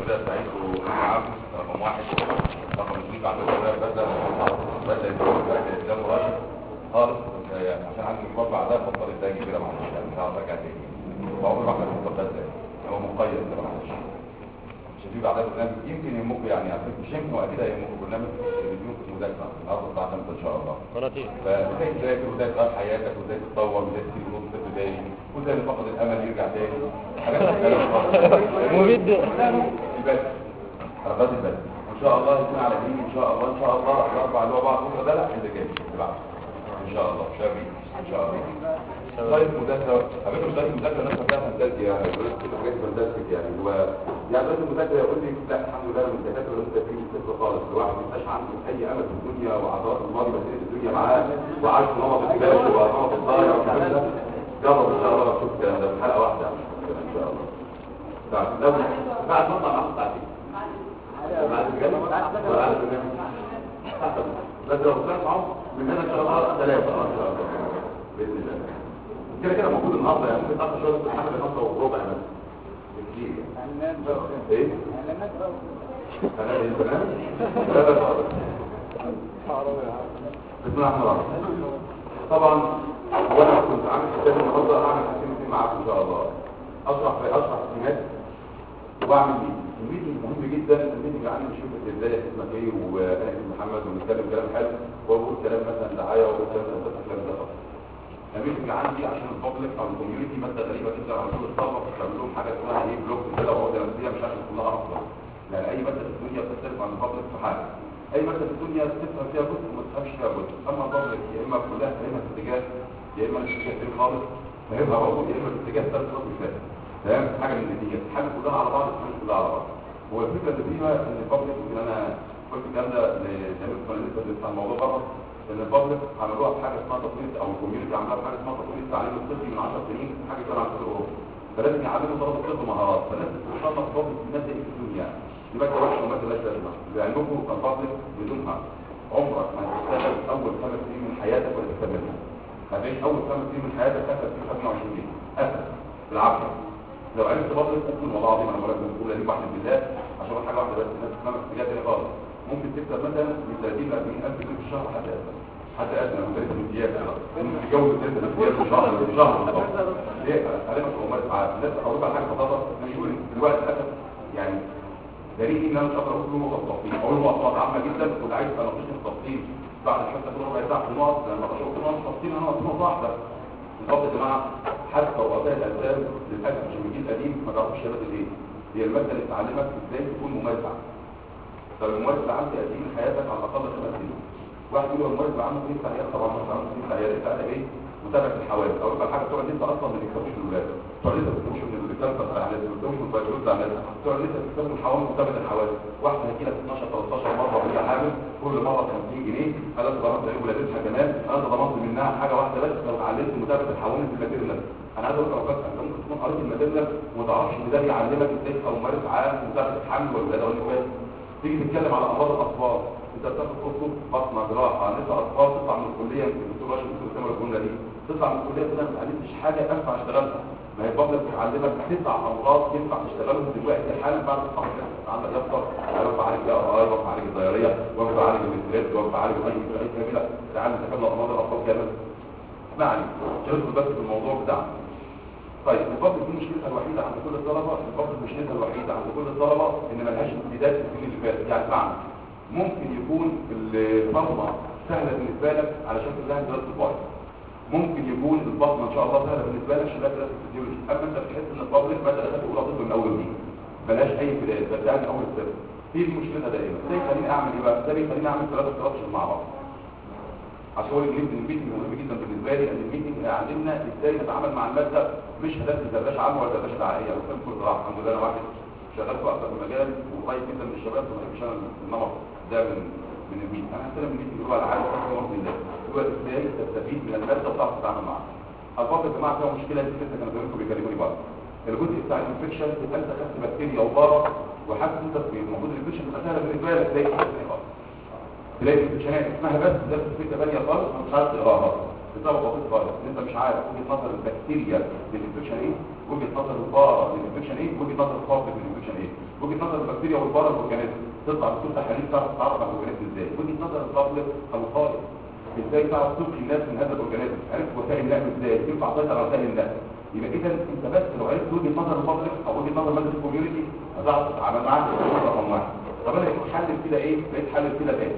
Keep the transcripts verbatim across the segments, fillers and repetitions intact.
كده سعيدكم معاكم رقم واحد. رقم اثنين بعد كده بدأ بدأ يتكلم ده مراشد خالص يعني عشان عندي مشوار بعدها فترة الداجي كده معلش يعني مش عارف ارجع تاني. وعمري ما احنا المطلب ده هو مقيد كده معلش. مش في بعدها برنامج يمكن يهمكم يعني على فكرة مش يمكن واكيد هيهمكم برنامج الفيديو في المذاكرة النهارده الساعة خمسة ان شاء الله. قناتين. فازاي تذاكر وازاي تغير حياتك وازاي تتطور وازاي تسيب نص ابتدائي وازاي اللي فقد الامل يرجع تاني. حاجات كتير خالص. مفيد. البث حركات البث وان شاء الله يكون على دين ان شاء الله ان شاء الله الاربع اللي هو بعد بكره ده لا اللي جاي اللي بعده ان شاء الله شابي ان شاء الله. طيب مذاكره قبل مش لازم مذاكره الناس فيها فانتازيا يعني حاجات فانتازيا يعني هو يعني لازم المذاكره يقول لي لا الحمد لله من الدكاتره اللي مذاكرين الفكره خالص الواحد ما يبقاش عنده اي امل في الدنيا وعضلات الماضي بس الدنيا معاه وعاش في نمط الكلاش ونمط الضايع والكلام ده جرب ان شاء الله اشوف الكلام ده في حلقه واحده ان شاء الله. بعد لو بعد ما اطلع معاك ساعتين بعد الجامعه بعد البرنامج بس لو طلعت معاهم من هنا ان شاء الله ثلاثه ان شاء الله باذن الله. كده كده موجود النهارده يعني ممكن تاخد شويه في حاجه خمسه وربع بس كتير ايه انا ايه البرنامج لا لا خالص بسم الله الرحمن الرحيم. طبعا وانا كنت عامل حساب النهارده هعمل حسين معاكم ان شاء الله اشرح في اشرح سمات واعمل ميتنج. الميتنج مهم جدا. الميتنج عندي نشوف ازاي اسمك ايه وانا اسمي محمد ونتكلم كلام حلو واقول كلام مثلا دعايه واقول كلام كلام ده خالص. الميتنج عندي عشان البابليك او الكوميونتي ماده غريبه جدا على طول الطلبه بتعمل لهم حاجه اسمها ايه بلوك كده وعقده نفسيه مش عارف كلها اصلا. يعني اي ماده في الدنيا بتختلف عن البابليك في حاجه. اي ماده في الدنيا تفهم فيها جزء وما تفهمش فيها جزء. اما البابليك يا اما كلها فاهمها في اتجاه يا اما مش فاهم خالص فاهمها برضه يا اما في اتجاه ثالث خالص مش فاهم. تمام حاجه من النتيجه حاجه كلها على بعض مش كلها على بعض. هو الفكره اللي فيها ان البابليك يمكن انا قلت الكلام ده لجميع القنوات اللي بتاع الموضوع بره ان البابليك عملوها في حاجه اسمها تطوير او الكوميونتي عملوها في حاجه اسمها تطوير تعليم الطفل من عشر سنين حاجه كده عن اوروبا. فلازم يعلموا طلبه الطب مهارات فالناس بتصنف البابليك ماده ايه في الدنيا دي ماده وحشه وماده لا لازمه. لعلمكم البابليك بدونها عمرك ما هتشتغل اول خمس سنين من حياتك ولا تكملها. هتعيش اول خمس سنين من حياتك هتاخد فيه خمسة وعشرين جنيه اسف بالعافيه. لو عرفت بابليك ممكن والله العظيم انا بقول لك الجمله دي واحده بالله عشان اقول حاجه واحده بس الناس بتفهمها في اتجاه خالص. ممكن تكسب مثلا من ثلاثين ل أربعين ألف جنيه في الشهر حتى ادنى حتى ادنى من ثلاث امتياز ممكن تتجوز ثلاث امتياز في شهر في شهر بالظبط. ليه؟ خلينا في امور ساعات الناس هقول لك حاجه بسيطه بيقول دلوقتي للاسف يعني دليل ان انا مش هقدر اقول له نقطه تفصيل اقول له نقطه عامه جدا واللي عايز اناقشني في التفصيل بعد حتى كل ربع ساعه في النقط لما اشوف نقط تفصيل انا نقطه واحده. بالظبط يا جماعه حتى وقتها الاسباب للاسف عشان الجيل القديم ما تعرفش شباب الايه هي الماده اللي تعلمك ازاي تكون مميزه. طب المميز اللي عندي قديم حياتك على الاقل خمس سنين. واحد يقول المميز اللي عنده تسع عيال طبعا مثلا عنده تسع عيال يبقى انا ايه متابعه الحوادث او يبقى الحاجه بتوع لسه اصلا ما بيكتبوش الولاد بتوع لسه ما بيكتبوش من الكانسر على الناس ما بيكتبوش من الفيروس على الناس بتوع لسه بيكتبوا الحوادث متابعه الحوادث. واحده هيجي لك اتناشر تلتاشر مره وهي حامل كل مره خمسين جنيه انا ضمنت عليه ولادتها كمان انا ضمنت منها حاجه واحده بس لو اتعلمت متابعه الحوادث في الماتيريال. انا عايز اقول لك انت ممكن تكون قريت الماتيريال وما تعرفش ان ده بيعلمك ازاي تبقى ممارس عام متابعه الحمل والولاده والنفاس. تيجي تتكلم على امراض الاطفال انت بتاخد كورس بطنه جراحه نساء اطفال تطلع من الكليه يمكن الدكتور راشد الدكتور سامر الجمله دي تطلع من الكليه كده ما اتعلمتش حاجه انفع اشتغلها. ما هي البطنه بتعلمك تسع امراض ينفع تشتغلهم دلوقتي حالا بعد تسع سنين عندك يفطر يوقف عليك يا ار يوقف عليك الدياريه يوقف عليك الاستريس يوقف عليك اي اي كامله تعالى تكمل امراض الاطفال كامل. اسمعني شاركوا بس في الموضوع بتاعنا. طيب البطن دي مشكلتها الوحيده عند كل الطلبه البطن مشكلتها الوحيده عند كل الطلبه ان ما لهاش امتداد في السنين اللي فاتت. يعني معنى ممكن يكون الفورمه سهله بالنسبه لك علشان كلها دراسه البايو. ممكن يكون البطنه ان شاء الله سهله بالنسبه لك عشان دراسه الفيزيولوجي. اما انت بتحس ان البابليك ماده دخلت اولى طب من اول دي ملهاش اي امتداد بس ده من اول السنه. هي دي مشكلتها دائما. ده يخليني اعمل ايه بقى؟ ده بيخليني اعمل ثلاثه ستراكشر مع بعض. عشان هو الجلد الميتنج مهم جدا بالنسبه لي ان الميتنج هيعلمنا ازاي نتعامل مع الماده مش هدف دردشه عامه ولا دردشه دعائيه. وكان كل راح الحمد لله انا واحد شغال في اكثر من مجال وقريب جدا من الشباب وما بحبش انا النمط ده من من الميت. انا هستلم الميتنج اللي هو العالم اكثر من الله هو ازاي تستفيد من الماده وتعرف تتعامل معاها. الفاظ يا جماعه فيها مشكله دي لسه كانوا زمايلكم بيكلموني بقى. الجزء بتاع الانفكشن يبقى انت خدت بكتيريا وفيروس وحاسس انت المفروض الانفكشن تبقى سهله بالنسبه لك زي تلاقي الانفكشنات اسمها بس ده فكره ثانيه خالص مش عارف تقراها بسبب بسيط خالص ان انت مش عارف وجهه نظر البكتيريا للانفكشن ايه وجهه نظر الفاره للانفكشن ايه وجهه نظر الفاره للانفكشن ايه. وجهه نظر البكتيريا والبارا الاورجانيزم تطلع بصوره تحاليل تعرف تتعرف على الاورجانيزم ازاي. وجهه نظر البابليك او الخارج ازاي تعرف تبقي الناس من هذا الاورجانيزم، عرفت وسائل النقل ازاي، ينفع تسيطر على وسائل النقل. يبقى اذا انت بس لو عرفت وجهه نظر البابليك او وجهه نظر مجلس الكوميونتي هتعرف تتعامل معاه رقم واحد. طب انا لقيت حل كده ايه؟ لقيت حل كده تاني.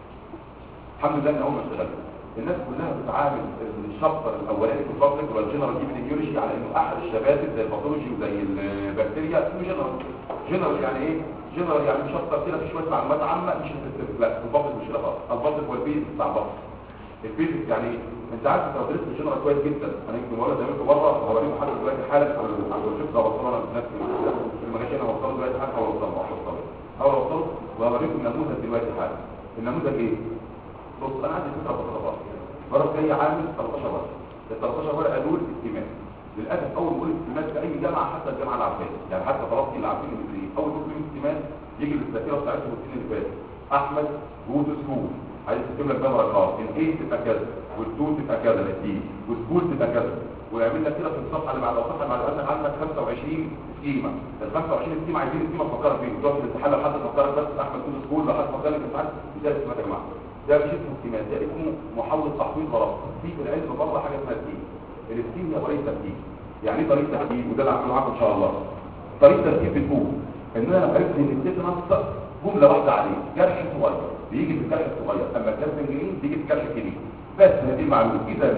الحمد لله ان اول ما اشتغلت الناس كلها بتعامل الشابتر الاولاني في البابليك والجنرال ايبيديميولوجي على انه احد الشباتر زي الباثولوجي وزي البكتيريا اسمه جنرال. جنرال يعني ايه؟ جنرال يعني شابتر كده في شويه معلومات عامه مش هتستفيد. لا البابليك مش كده خالص. البابليك هو البيز بتاع البابليك. البيز يعني ايه؟ انت عارف انت لو درست الجنرال كويس جدا انا يمكن ولا زميلكم بره هوريكم حاجه دلوقتي حالا عن الشيف ده وصلنا لنفس المجال انا وصلت دلوقتي حاجه وصلنا وصلنا او وصلت وهوريكم نموذج دلوقتي حالا. النموذج ايه؟ بص انا عندي فكره بسيطه خالص. ورق جاي عامل تلتاشر ورقه. ال تلتاشر ورقه دول استيمات. للاسف اول ما نقول استيمات في اي جامعه حتى الجامعه العربيه يعني حتى خلاص اللي عارفين المدرسين اول ما نقول استيمات يجي للذاكره بتاعتهم السنين اللي فاتت احمد جود سكول عايز تكتب لك ده رقم الايه تبقى كذا والتو تبقى كذا الدي والسكول تبقى كذا ويعمل لك كده في الصفحه اللي بعد الصفحه اللي بعد عندك عندك خمسة وعشرين سكيما. ال خمسة وعشرين سكيما عايزين سكيما تفكرك فيه وتقعد في الامتحان لو حد فكرك بس احمد جود سكول لو حد فكرك في الامتحان ده اسمه يا جماعه ده مش اسمه استيمات ده اسمه محاوله تحويل غلط. في في العلم بره حاجه اسمها التيم. التيم هي طريقه ترتيب. يعني ايه طريقه ترتيب؟ وده اللي هعمله معاكم ان شاء الله. طريقه ترتيب بتقول ان انا لو عرفت ان التيتانوس جمله واحده عليه جرح صغير بيجي في الجرح الصغير اما الجرح بيجي في الجرح الكبير بس هذه المعلومه. اذا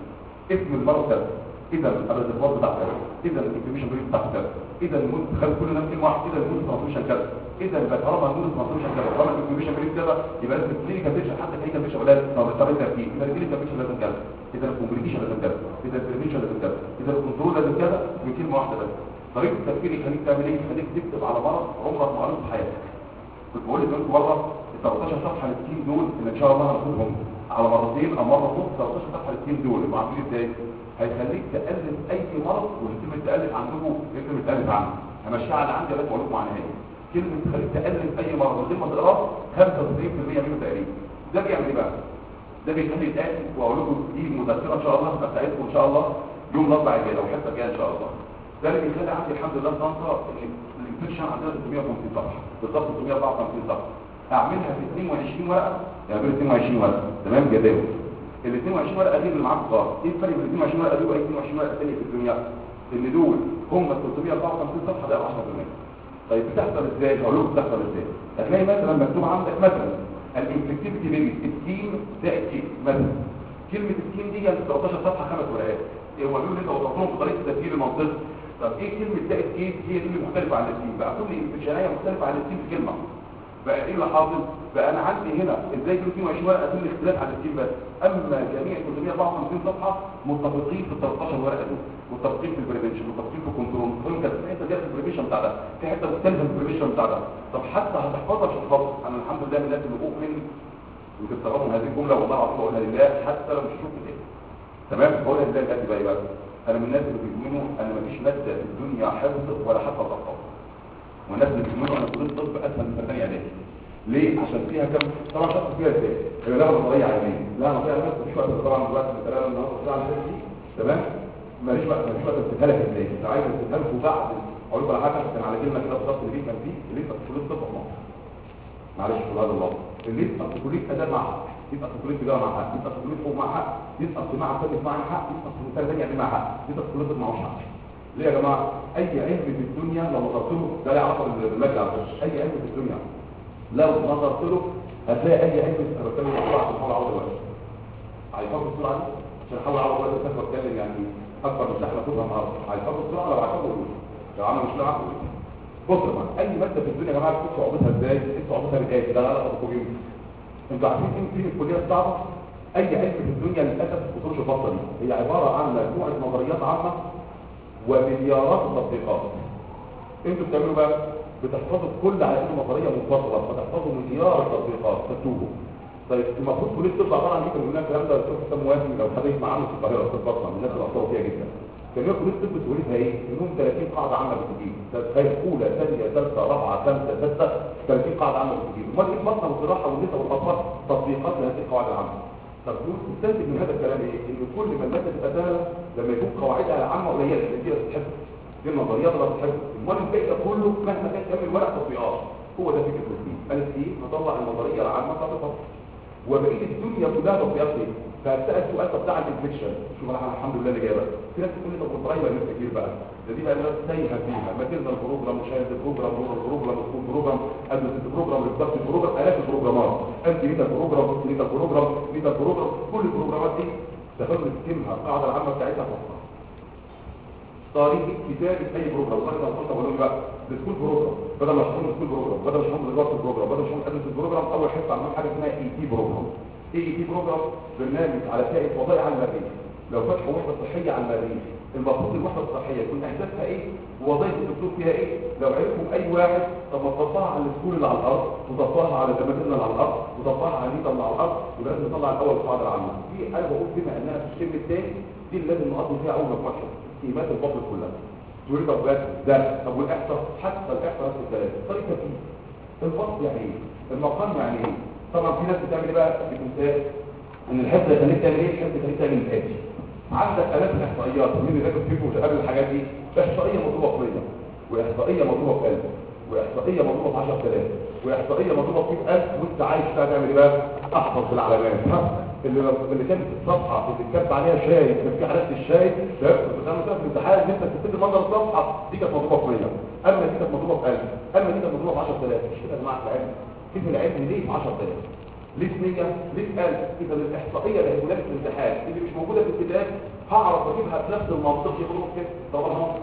اسم المرض كذا اذا الريزرفوار بتاع كذا اذا الانفلاميشن بريد بتاع كذا اذا المود خد كل نفس كلمه واحده اذا المود ترانسميشن كذا اذا يبقى طالما المود ترانسميشن كذا طالما الانفلاميشن بريد كذا يبقى لازم الكلينيكال بيشن حتى الكلينيكال بيشن ولا طريقه ترتيب. اذا الكلينيكال بيشن لازم كذا اذا الكومبليكيشن لازم كذا اذا البريفنشن لازم كذا اذا الكنترول لازم كذا من كلمه واحده بس. طريقه التفكير يخليك تعمل ايه؟ يخليك تكتب على مرض عمرك ما قريته في حياتك. كنت بقول لكم مره ال تلتاشر صفحه للتيم دول اللي ان شاء الله هناخدهم على مرتين او مره ونص. تلتاشر صفحه للتيم دول يبقى عاملين ازاي؟ هيخليك تألف اي مرض وكلمه تألف عندكم كلمه تألف عنه همشيها على عندي بس واقول لكم عنها ايه. كلمه تخليك تألف اي مرض من غير ما تقراه خمسة وتسعين بالمية منه تقريبا. ده بيعمل ايه بقى؟ ده بيخلي يتألف واقول لكم دي مذكره ان شاء الله هتساعدكم ان شاء الله يوم الاربعاء الجاي او الحصه الجايه ان شاء الله. ده اللي بيخلي عندي الحمد لله طنطا الانفكشن عندنا ستمية وخمسين صفحه بالظبط ستمية واربعة وخمسين صفحه اعملها في اتنين وعشرين ورقه يعني بين اتنين وعشرين ورقه تمام جداول. ال اتنين وعشرين ورقه غير اللي معاكم خالص. ايه الفرق بين ال اتنين وعشرين ورقه دول واي اتنين وعشرين ورقه ثانيه في الدنيا؟ ان دول هم ثلاثمية واربعة وخمسين صفحه ده عشرة بالمية. طيب بتحصل ازاي؟ هقول لكم بتحصل ازاي. هتلاقي مثلا مكتوب عندك مثلا الانفكتيفيتي ريت التيم زائد كيس مثلا. كلمه التيم دي يعني تلتاشر صفحه خمس ورقات. هو بيقول انت وصفتهم بطريقه التفكير المنطقي. طب ايه كلمه زائد كيس؟ هي دي اللي مختلفه عن التيم بقى. كل انفكشنيه مختلفه عن التيم في كلمه. بقى ايه اللي حاصل؟ بقى انا عندي هنا ازاي اتنين وعشرين ورقه دول اختلاف عن التيم بس. اما جميع ثلاثمية واربعة وخمسين صفحه متفقين في ال تلتاشر ورقه دول. متفقين في البريفنشن متفقين في الكنترول متفقين كده في حته دي في البريفنشن بتاع ده في حته مختلفه في البريفنشن بتاع ده. طب حتى هتحفظها مش هتحفظها. انا الحمد لله من الناس اللي اؤمن وتستغربوا هذه الجمله والله العظيم بقولها لله حتى لو مش هشوف ايه. تمام بقولها لله الاتي بقى بقى انا من الناس اللي بيؤمنوا ان مفيش ماده في الدنيا حفظ ولا حتى تحفظ. والناس اللي بيؤمنوا ان كليه الطب اسهل من ثانيه اعدادي. ليه؟ عشان فيها كم طبعا شخص فيها ازاي؟ هي لها نظريه علميه لها نظريه علميه مش وقت طبعا دلوقتي الكلام النهارده بتاع دي تمام ماليش وقت ماليش وقت تديها لك ازاي؟ انت عايز تديها لكم بعد اقول لكم على حاجه كان على كلمه كده بالظبط اللي كان فيه اللي انت في كليه الطب في مصر. معلش في هذا اللفظ اللي انت في كليه اداب مع حق يبقى في كليه تجاره مع حق يبقى في كليه حقوق مع حق يبقى في معهد فلك مع حق يبقى في مثال ثاني يعني مع حق يبقى في كليه معهوش حق. ليه يا جماعه؟ اي علم في الدنيا لو نظرت له ده له علاقه بالمجد على فكره اي علم في الدنيا لو نظرت له هتلاقي اي علم انا بتكلم بسرعه عشان احاول اعوض الوقت. هيفضل السرعه دي عشان احاول اعوض الوقت بس بتكلم يعني اكبر من ساحه كلها النهارده هيفضل السرعه لو هيفضل لو عمل مش لاعب بص يا جماعه اي ماده في الدنيا يا جماعه بتكون صعوبتها ازاي؟ صعوبتها بالآتي ده علاقه بالكمبيوتر. انتوا عارفين ايه في الكليه الصعبه؟ اي علم في الدنيا للاسف ما بتوصلش البطه دي هي عباره عن مجموعه نظريات عامه ومليارات التطبيقات. انتوا بتعملوا بقى بتحفظوا كل على انه نظريه منفصله فتحفظوا مليار التطبيقات فتوه. طيب المفروض كليه الطب طبعا دي كان الكلام ده الدكتور حسام موافي لو حضرتك معاه في القاهره في البطنه الناس اللي اثروا فيها جدا. كان يقول كليه الطب تقولها ايه؟ انهم ثلاثين قاعده عامه بتجيب تخيل اولى ثانيه ثالثه رابعه خمسه سته ثلاثين قاعده عامه بتجيب. امال ايه البطنه والجراحه والنساء والاطفال تطبيقات لهذه القواعد العامه. طب تستنتج من هذا الكلام ايه؟ ان كل ما الماده تبقى سهله لما يكون قواعدها العامه قليله كتير بتتحفظ دي النظريات اللي بتحب امال الباقي ده كله مهما كان كامل ورق تطبيقات. هو ده فكره الدين. قالت ايه؟ نطلع النظريه العامه بتاعت الفصل وبقيه الدنيا كلها تطبيقات ايه؟ فسال سؤال طب بتاع الانفكشن، شوف انا الحمد لله اللي جايبها. في ناس تقول لي طب كنت رايبه ناس كتير بقى، ده دي بقى ناس تايهه فيها، ماتيرنال بروجرام، مشاهد بروجرام، نور بروجرام، سكول بروجرام، ادرس بروجرام، ريبدكت بروجرام، الاف البروجرامات، انتي ميتا بروجرام، ميتا بروجرام، ميتا بروجرام، كل البروجرامات دي تفضل تتمها القاعده العامه بتاعتها فقط. طريقه كتابه اي بروجرام، والله لو قلت بقول بقى السكول بروجرام بدل ما اشرح السكول بروجرام، بدل ما اشرح الريبدكت بروجرام، بدل ما اشرح ادرس بروجرام، اول حته عملنا حاجه اسمها اي تي بروجرام. اي تي بروجرام برنامج على شائع وضائع على المريخ. لو فتحوا وحده صحيه على المريخ المفروض الوحده الصحيه يكون اهدافها ايه ووظائف الدكتور فيها ايه. لو عرفوا اي واحد طب ما تطبقها على السكول اللي على الارض وتطبقها على الاماكن اللي على الارض وتطبقها على النيطه اللي على الارض، يبقى لازم نطلع الاول القاعده العامه دي. انا بقول بما انها في الشم الثاني دي اللي لازم نقضي فيها اول مجموعه قيمات الفصل كلها. تقول لي طب بس ده طب والاحصاء، حتى الاحصاء نفس الكلام. طريقه في الفصل يعني ايه؟ المقام يعني ايه؟ طبعا في ناس بتعمل ايه بقى بتنساه ان الحفظ يخليك تعمل ايه؟ الحفظ يخليك تعمل الاتي. عندك الاف الاحصائيات مين اللي راكب فيكم مش قبل الحاجات دي؟ احصائيه مضروبه في مية، واحصائيه مضروبه في ألف، واحصائيه مضروبه في عشرة آلاف، واحصائيه مضروبه في ألف، وانت عايش فيها تعمل ايه بقى؟ احفظ في العلامات. اللي اللي كانت الصفحه اللي اتكتب عليها شاي كان في علامه الشاي ده بتعمل كده في الامتحان ان انت تفتكر منظر الصفحه دي كانت مضروبه في مية، اما دي كانت مضروبه في ألف، اما دي كانت مضروبه في عشرة آلاف. مش كده يا جماعه العلم؟ كيف العلم ليه في عشرة آلاف؟ ليه مية؟ ليه ألف؟ إذا الإحصائية اللي هتقولها في الامتحان اللي مش موجودة في الكتاب هعرف أجيبها بنفس المنطق يخرج كده. طبعا منطق.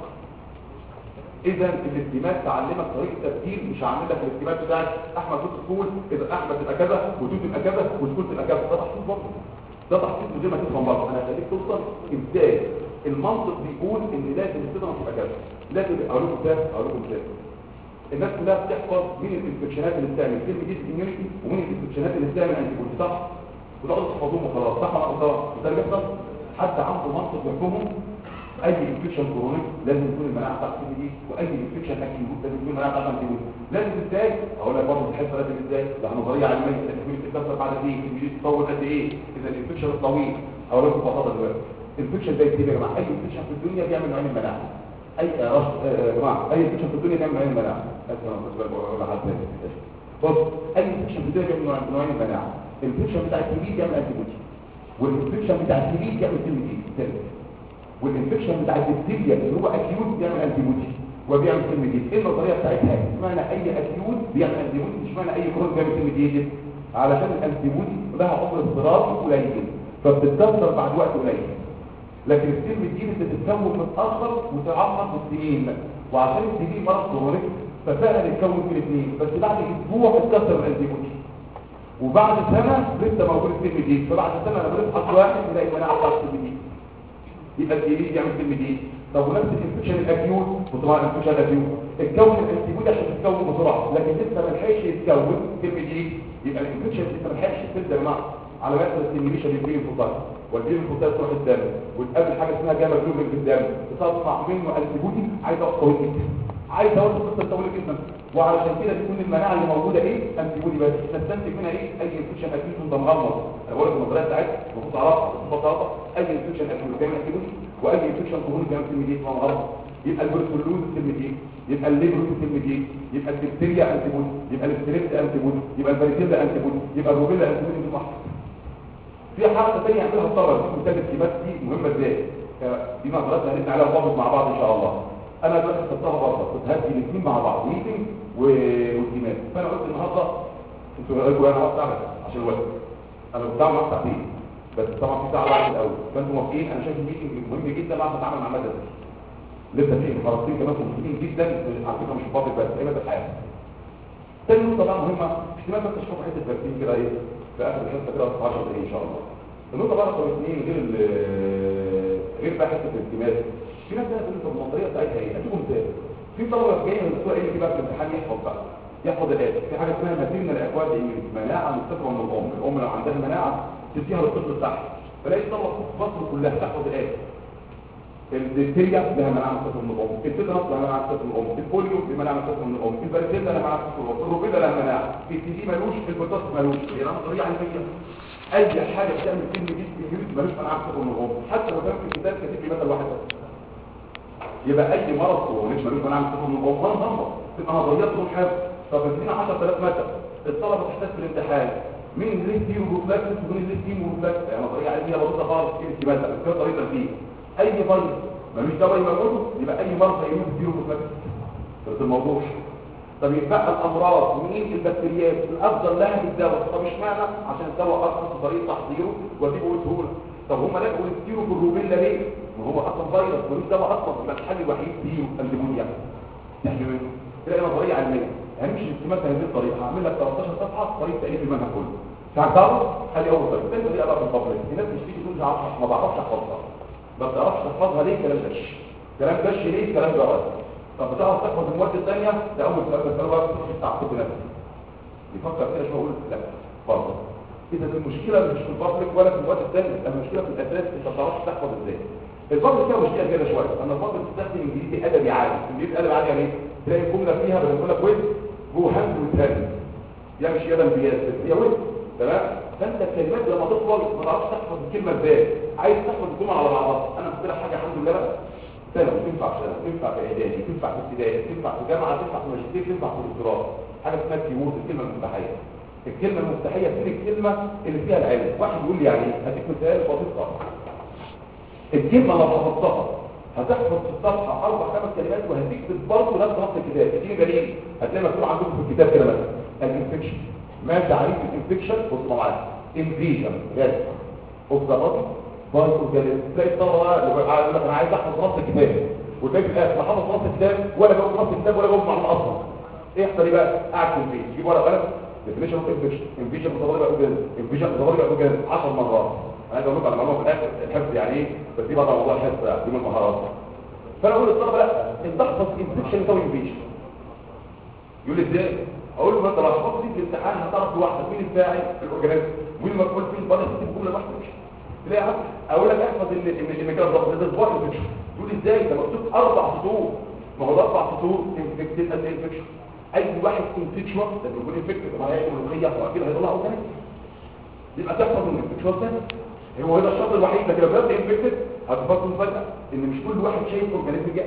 إذا الاستماد تعلمك طريقة تفكير، مش هعمل لك الاستماد بتاعك أحمد دوت سكول إذا أحمد تبقى كذا وتوت تبقى كذا وسكول تبقى كذا. ده تحصيل برضه. ده تحصيل من غير ما تفهم برضه. أنا هخليك توصل إزاي المنطق بيقول إن لازم الصدمة تبقى كذا. لازم أقول لكم ده أقول لكم ده. الناس كلها بتحفظ مين الانفكشنات اللي بتعمل سيل ديز اميونيتي ومين الانفكشنات اللي بتعمل انتي بودي، صح؟ وتقعدوا تحفظوهم وخلاص، صح ولا غلط؟ ده اللي بيحصل. حتى عنده منطق يحكمهم اي انفكشن كرونيك لازم يكون المناعه بتاعته سيل ديز، واي انفكشن اكيوت لازم يكون المناعه بتاعته انتي بودي. لازم ازاي؟ اقول لك برضه الحته لازم ازاي؟ ده نظريه علميه التكوين بتتكسر بعد قد ايه؟ الجديد تطول قد ايه؟ اذا الانفكشن الطويل هقول لكم ببساطه دلوقتي. الانفكشن ده يا جماعه اي انفكشن في الدنيا بيعمل نوعين من المناعه. اي يا جماعه اي انفكشن في الدنيا بيعمل نوعين من المناعه. ولا حد بص اي انفكشن في الدنيا بيعمل نوعين من المناعه. الانفكشن بتاع التي بي بيعمل انتي بودي، والانفكشن بتاع التي بي بيعمل سيل دي، والانفكشن بتاع البكتيريا اللي هو اكيوت بيعمل انتي بودي وبيعمل سيل دي. ايه النظريه بتاعتها؟ اشمعنى اي اكيوت بيعمل انتي بودي، اشمعنى اي كرونيك بيعمل سيل دي؟ علشان الانتي بودي لها عمر افتراضي قليل فبتتكسر بعد وقت قليل، لكن السيل دي بتتكون متاخر وتعمق بالسنين، وعشان السي دي مرض كرونيك ففعلا يتكون في الاثنين، بس بعد اسبوع اتكسر الانتي بودي وبعد سنه لسه موجود السيل دي، فبعد سنه لما نفحص واحد نلاقي المناعه بتاعت السيل دي يبقى السي دي بيعمل سيل دي. طب ونفس الانفكشن الاكيوت وطبعا الانفكشن الاكيوت اتكون الانتي بودي عشان تتكون بسرعه، لكن لسه ما لحقش يتكون سيل دي، يبقى الانفكشن لسه ما لحقش يتكون. يا جماعه على مدى السيميليشن للبين فوتات والبين فوتات تروح الدم وتقابل حاجه اسمها جاما جلوبين في الدم تصنع منه انتي بودي عايز اقف طويل جدا، عايز اقول قصه طويله جدا، وعلشان كده بيكون المناعه اللي موجوده ايه؟ انتي بودي بس. تستنتج منها ايه؟ اي انفكشن اكيد وانت مغمض. انا بقول لك النظريه بتاعتها المفروض تعرفها ببساطه، اي انفكشن اكيد بيعمل انتي بودي واي انفكشن كرونيك بيعمل سيميليت وهو مغمض. يبقى البروتولوز سيميليت، يبقى الليبروس سيميليت، يبقى البكتيريا انتي بودي، يبقى الستريبت انتي بودي، يبقى الفاريسيلا انتي بودي، يبقى الروبيلا انتي بودي. صح. في حاجه ثانيه يعملها الطلبه دي مثال الكيمات دي مهمه ازاي؟ دي نظرات هنبني عليها ضابط مع بعض ان شاء الله. انا دلوقتي خدتها بره كنت هدي الاثنين مع بعض ميتنج والكيمات، فانا قلت النهارده انتوا قلتوا انا هقعد ساعه عشان الوقت، انا كنت هعمل ساعتين بس طبعا في ساعه واحده الاول، فانتوا موافقين؟ انا شايف الميتنج مهم جدا بعد ما اتعامل مع مدى لسه في محاضرتين كمان مهمين جدا على فكره مش فاضي بس ايه مدى الحياه. تاني نقطه بقى مهمه احتمال بس تشوفوا حته ترتيب كده ايه في اخر الحصه كده في عشرة دقايق ان شاء الله. النقطه بقى رقم اثنين غير غير بقى حته الالتماس، في ناس بتقول لك النظريه بتاعتها ايه؟ اديكم مثال. في طلبه جايه من الدكتور قال لي بقى في الامتحان يحفظ بقى يحفظ الاتي، في حاجه اسمها ماتيرنال اكواد ايميونيتي، مناعه مستقره من الام، الام لو عندها مناعه تديها للطفل بتاعها، فلاقي الطلبه في مصر كلها تحفظ الاتي: الدكتيريا لها مناعه مستقره من الام، التيتانوس لها مناعه مستقره من الام، البوليو لها مناعه مستقره من الام، الفاريسيلا لها مناعه مستقره من الام، الروبيلا لها مناعه، التي دي ملوش، البوتاس ملوش. هي نظريه علميه، اي حاجه بتعمل كلمه دي ملوش مناعه مستقره من الام، حتى لو كان في الكتاب كاتب لي مثل واحد بس. يبقى اي مرض هو ليش ملوش منع من من اوفر نمبر تبقى نظريات طول حاجه. طب ادينا عشرة آلاف مثلا الطلبه تحتاج في الامتحان مين اللي ليه تيم وروفلاكس ومين اللي ليه تيم وروفلاكس، يعني نظريه علميه بسيطه خالص كده مثلا كده طريقه فيه اي مرض ملوش دواء يموته يبقى اي مرض هيموت فيه وروفلاكس بس الموضوع. طب يبقى الامراض مين البكتيريات الافضل لها بالدواء. طب اشمعنى؟ عشان الدواء ارخص وطريقه تحضيره واجيبه بسهوله. طب هم لقوا الكيلو في الروبيلا ليه؟ ما هو اصلا فيروس ملوش دواء اصلا يبقى الحل الوحيد فيه الديمونيا تحمي منه. تلاقي نظريه علميه هنمشي الاستمات هذه الطريقه هعمل لك ثلاثة عشر صفحه طريقه تاليف المنهج كله. تعرفوا ادي اول طريقه. ثاني طريقه بقى في البابليك الناس بتشتكي تقول مش عارف ما بعرفش احفظها. ما بتعرفش تحفظها ليه؟ كلام دش كلام دش ليه؟ كلام جراس. طب بتعرف تحفظ المواد الثانيه ده اول سؤال بس بقى تعقد نفسك يفكر كده شويه يقول لا برضه اذا المشكله مش في البابليك ولا في المواد الثانيه، المشكله في الاساس انت ما بتعرفش تحفظ ازاي. البابليك فيها مشكله كده شويه ان البابليك بتستخدم انجليزي ادبي عادي. انجليزي ادبي عادي يعني ايه؟ تلاقي الجمله فيها بنقول لك ويز جو هاند وتهاند يمشي يدا بيد هي ويز تمام. فانت الكلمات لما تطول ما تعرفش تحفظ الكلمه ازاي، عايز تحفظ الجمله على بعضها. انا قلت لك حاجه الحمد لله بقى سنه تنفع في سنه تنفع في اعدادي تنفع في ابتدائي تنفع في جامعه تنفع في ماجستير تنفع في دكتوراه. حاجه اسمها كيورد الكلمه المفتاحيه. الكلمه المفتاحيه دي الكلمه اللي فيها العلم. واحد يقول لي يعني هديك مثال بسيط خالص. الكلمه لو حفظتها هتحفظ في الصفحه اربع خمس كلمات وهتكتب برضه نفس نص الكتاب. اديني دليل. هتلاقي مكتوب عندكم في الكتاب كده مثلا الانفكشن. ما تعريف الانفكشن؟ بصوا معايا انفيجن جاز اوف ذا بادي باي اورجانيزم. تلاقي الطلبه اللي بيقول لك انا عايز احفظ نص الكتاب وتلاقي في الاخر لا حفظ نص الكتاب ولا جاوب نص الكتاب ولا جاوب معلومه اصلا. ايه يحصل ايه بقى؟ قاعد في البيت يجيب ورقه وقلم ديفينيشن اوف انفكشن انفيجن اوف ذا بادي باي اورجانيزم انفيجن اوف ذا بادي باي اورجانيزم عشر مرات. انا عايز اقول لكم على معلومه في الاخر الحفظ يعني ايه بس دي بقى موضوع الحفظ يعني من المهارات. فانا اقول للطلبه لا انت احفظ انفكشن يساوي انفيجن. يقول لي ازاي؟ اقول له ما انت لو حفظت في الامتحان هتعرف لوحدك مين الفاعل في الاورجانيزم مين المفعول فيه البادي تكتب جمله واحده مش تلاقي عارف. اقول لك احفظ ان ان ان كده ضغط ده اسبوع انفكشن. تقول لي ازاي؟ ده مكتوب اربع سطور. ما هو اربع سطور انفكتد قد ايه انفكشن. اي واحد انفكشن ده بيكون انفكتد ما هي ملوخيه واكيد هيطلع اورجانيزم يبقى تحفظ الانفكشن ده. هو هذا الشرط الوحيد. لكن لو جبت انفكتد هتفكر فجاه ان مش كل واحد شايف اورجانيزم جاي.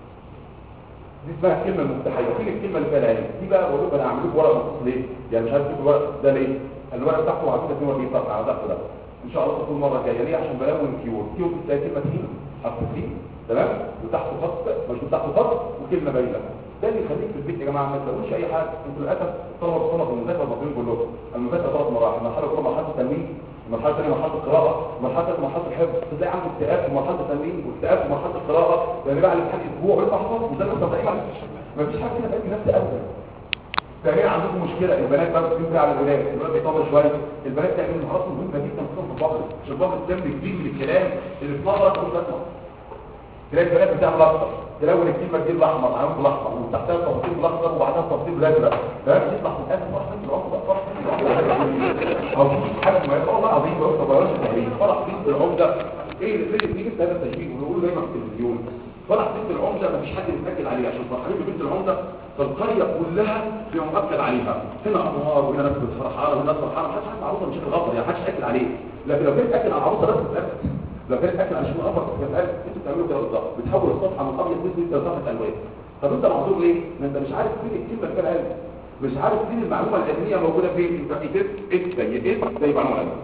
دي اسمها الكلمه المفتاحيه. فين الكلمه اللي فيها العلم دي بقى؟ بقول لكم انا هعمل لكم ورقه مخصوص ليه؟ يعني مش عارف تكتب الورق ده ليه؟ الورقه بتاعته هتبقى اتنين واربعين صفحه على ضغط ده ان شاء الله تكون المره الجايه. ليه؟ عشان بلون كيورد كيورد بتلاقي كلمه تخينه حرف سين تمام وتحت خط مش تحت خط وكلمه باينه. ده اللي يخليك في البيت يا جماعه ما تلاقوش اي حاجه. انتوا للاسف الطلبه بتصنف المذاكره المصريين كلهم المذاكره ثلاث مراحل. مرحله اولى مرحله التلميذ المرحله الثانيه مرحله القراءه المرحله الثالثه مرحله الحفظ. تلاقي عنده اكتئاب في مرحله التلميذ واكتئاب في مرحله القراءه يعني بقى الامتحان اسبوع ويطلع حفظ وده مستحيل. مفيش حاجه كده في نفس ابدا. ثانيا عندكم مشكله البنات بقى بتنفع على الولاد. الولاد بيطول شويه البنات تعمل مهارات مهمه جدا خصوصا في البابل. مش البابل بتعمل كتير من الكلام اللي في نظرك مش لازمه. تلاقي البنات بتعمل اكتر تلون الكلمه دي بالاحمر علامه بالاحمر وتحتها تفصيل بالاخضر وبعدها تفصيل بالازرق تمام يطلع في الاخر فرح بنت العمده فرح بنت العمده او حاجه ما يقول الله عظيم بقول طب بلاش التهريج فرح بنت العمده. ايه اللي بيجي في هذا التشبيه ونقول دايما في التلفزيون فرح بنت العمده مفيش حد بيتاكد عليه عشان فرحانين ببنت العمده فالقريه كلها بيبقى مؤكد عليها. هنا انوار وهنا ناس فرحانه وهنا ناس فرحانه محدش عارف العروسه مش الغفر يعني محدش ياكد عليه. لكن لو كانت تاكد على العروسه بس تتاكد. لو كانت تاكد على شمال الغفر تتاكد. انتوا بتعملوا كده بالظبط بتحول الصفحه من ابيض لاسود لصفحه الوان. طب انت معذور ليه؟ ما انت مش عارف فين الكلمه اللي فيها العلم مش عارف فين المعلومه العلميه موجوده فين. انت ايه ايه زي ايه زي معلومه علميه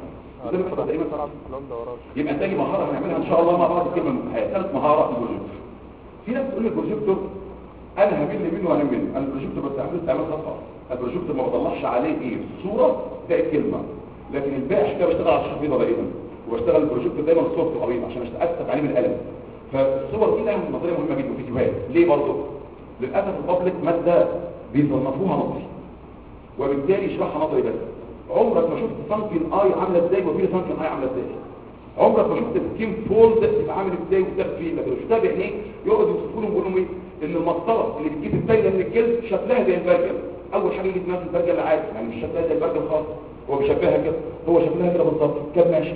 يبقى تاني مهاره هنعملها ان شاء الله مع بعض الكلمه المفتاحيه. ثالث مهاره البروجيكتور. في ناس بتقول البروجيكتور انا همل منه وهنم منه. انا البروجيكتور بس عامل استعمال خاصه. البروجيكتور ما بطلعش عليه ايه صوره زائد كلمه لكن الباقي عشان كده بشتغل على الشاشه بيضاء دائما وبشتغل البروجيكتور دايما الصوره بتبقى بيضاء عشان اتاكد عليه من القلم. فالصور دي لها نظريه مهمه جدا فيديوهات. ليه برضه؟ للاسف البابليك ماده بيصنفوها نظري وبالتالي يشرحها نظري بس. عمرك ما شفت سانكن اي عامله ازاي وفي سانكن اي عامله ازاي. عمرك ما شفت السكين فولد يبقى عامل ازاي وبتاخد فيه. لكن مش تابع ايه يقعد يوصفوا لهم يقولوا ايه ان المسطره اللي بتجيب التايله من الجلد شكلها زي البرجل. اول حاجه يجي دماغ البرجل العادي يعني مش شكلها زي البرجل خالص هو بيشبهها كده. هو شكلها كده بالظبط كام ماشي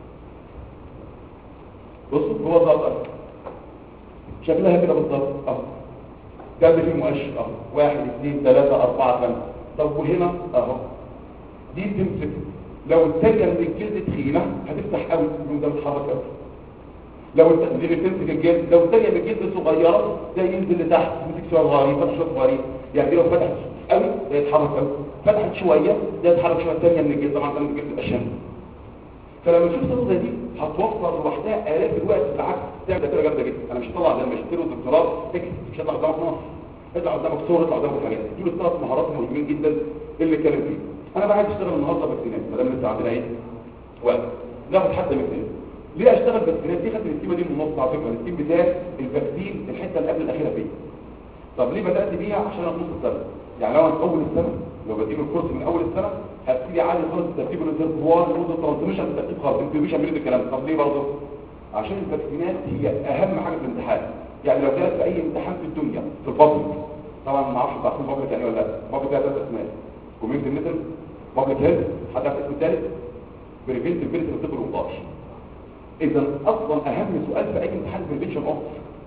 بصوا هو ظبط شكلها كده بالظبط اهو جنب فيه مؤشر اهو واحد اثنين ثلاثه اربعه خمسه. طب وهنا اهو دي تمسك لو التاجه من الجلد تخينه هتفتح قوي وده متحرك قوي. لو دي بتمسك الجلد، لو الثانيه بالجلد صغيره ده ينزل لتحت يمسك شويه صغيرين فتح شويه صغيرين. يعني دي لو فتحت قوي ده يتحرك قوي، فتحت شويه ده يتحرك شويه الثانيه من الجلد، طبعا من الجلد الاشم. فلما تشوف صوره زي دي هتوفر لوحدها الاف الوقت، بالعكس تعمل تاثير جامده جدا. انا مش هطلع زي ماجستير ودكتوراه تكتب، مش هطلع قدامك نص، يطلع قدامك صور، يطلع قدامك حاجات. دول الثلاث مهارات مهمين جدا اللي اتكلم فيه. انا بقى عايز اشتغل النهارده باكسينات، ما دام لسه عندنا ايه وقت ناخد حتى باكسينات. ليه اشتغل باكسينات؟ دي خدت التيمه دي من النص على فكره، التيم بتاعي الفاكسين الحته اللي قبل الاخيره فيه. طب ليه بدات بيها؟ عشان انا في نص السنه، يعني لو انا في اول السنه لو بديله الكورس من اول السنه هبتدي عادي خالص ترتيب الريزرفوار لمده ترانسميشن بالترتيب خالص، انت مش هعمل الكلام. طب ليه برضه؟ عشان الفاكسينات هي اهم حاجه في الامتحان. يعني لو جالك في اي امتحان في الدنيا في البابليك، طبعا ما اعرفش تعرفوا البابليك يعني ولا لا، البابليك ده ثلاث اسماء: كوميونتي ميديسن، بابليك هيلث، حد عارف الاسم الثالث؟ بريفنت الفيرس الطب الوقائي. اذا اصلا اهم سؤال في اي امتحان بريفنشن اوف،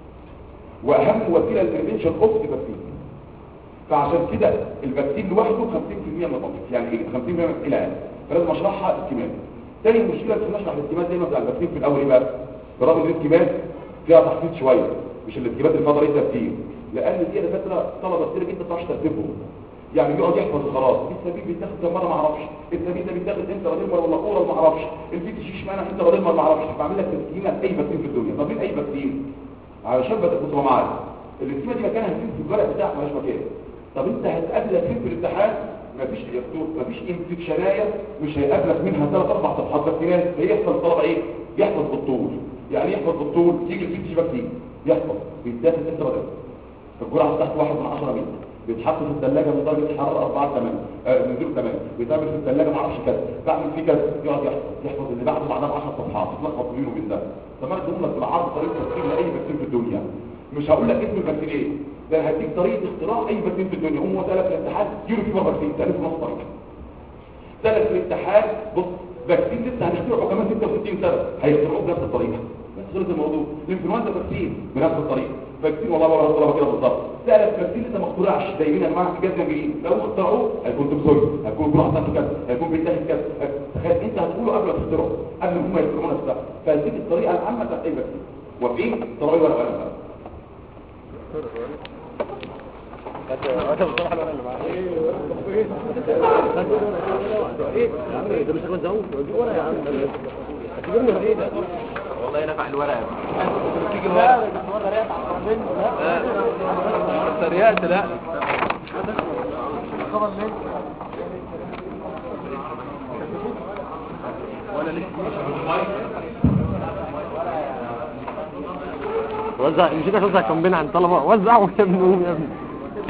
واهم وسيله للبريفنشن اوف الفاكسين. فعشان كده الفاكسين لوحده خمسين في المية من البابليك، يعني ايه خمسين في المية الى اقل، فلازم اشرحها الكمال. تاني مشكله في نشرح الاسكيمات دايما بتاع الفاكسين في الاول ايه بقى؟ برغم ان الاسكيمات فيها تحفيظ شويه، مش الاسكيمات اللي فيها طريقه ترتيب، لان دي دكاتره طلبه كتير جدا ما تعرفش ترتيبهم. يعني يقعد يحفظ خلاص، السبيل بيتاخد كم مره ما اعرفش، السبيل ده بيتاخد امتى راديمر ولا اورال ما اعرفش، الفي تي شيش معنى امتى راديمر ما اعرفش. بعمل لك تسكيمه اي فاكسين في الدنيا. طب ليه اي فاكسين؟ علشان بتبقوا معايا الاسكيمه دي مكانها فين في الورق بتاعك؟ مالهاش مكان. طب انت هتقابلك فين في الامتحان؟ مفيش يا دكتور مفيش انفكشنايه مش هيقابلك منها ثلاث اربع صفحات فاكسينات. هيحصل الطلبه ايه؟ يحفظ بالطول. يعني يحفظ بالطول تيجي الفي تي فاكسين يحفظ بيتاخد امتى راديمر، الجرعه بتاعته واحد من عشرة مللي، بيتحط في الثلاجه من درجه حراره أربعة ثمانية آه من ثمانية، بيتعمل في الثلاجه ما اعرفش كذا، بعمل فيه كذا، يقعد يحفظ يحفظ اللي بعده بعدها ب عشر صفحات تتلخبط بينه وبين ده. طب انا اديهم لك بالعرض طريقه تفكير لاي فاكسين في الدنيا، مش هقول لك اسم الفاكسين ايه، ده انا هديك طريقه اختراع اي فاكسين في الدنيا. هم سالك في الامتحان يورو فيبر فاكسين ثالث نص طريقه، سالك في الامتحان بص فاكسين لسه هنخترعه كمان ستة وستين سنه هيخترعوه بنفس الطريقه، بس خلص الموضوع. الانفلونزا فاكسين بنفس الطريقه، فاكسين والله بقى الطلبه كده بالظبط. سالك فاكسين لسه ما اخترعش جايبين يا جماعه في جهاز جديد، لو اخترعوه هيكون توكسويد، هيكون جرعه بتاعته كذا، هيكون بيتاخد كذا. تخيل انت هتقوله قبل ما تخترعه، قبل ما هم يخترعوا نفسها، فهديك الطريقه العامه بتاعت اي فاكسين. وفين طريقه ولا ولا هذا بصراحه انا اللي معايا ايه ايه يا عم ده مش هنزود ورا يا عم هتجيبنا ايه ده والله نفع الورقه تيجي ورا ورا ريحه عربين لا سريعت لا خبر ليه ولا لسه وزع مش كده توزع كامبين عن طلبه وزع وتمنهم يا ابني.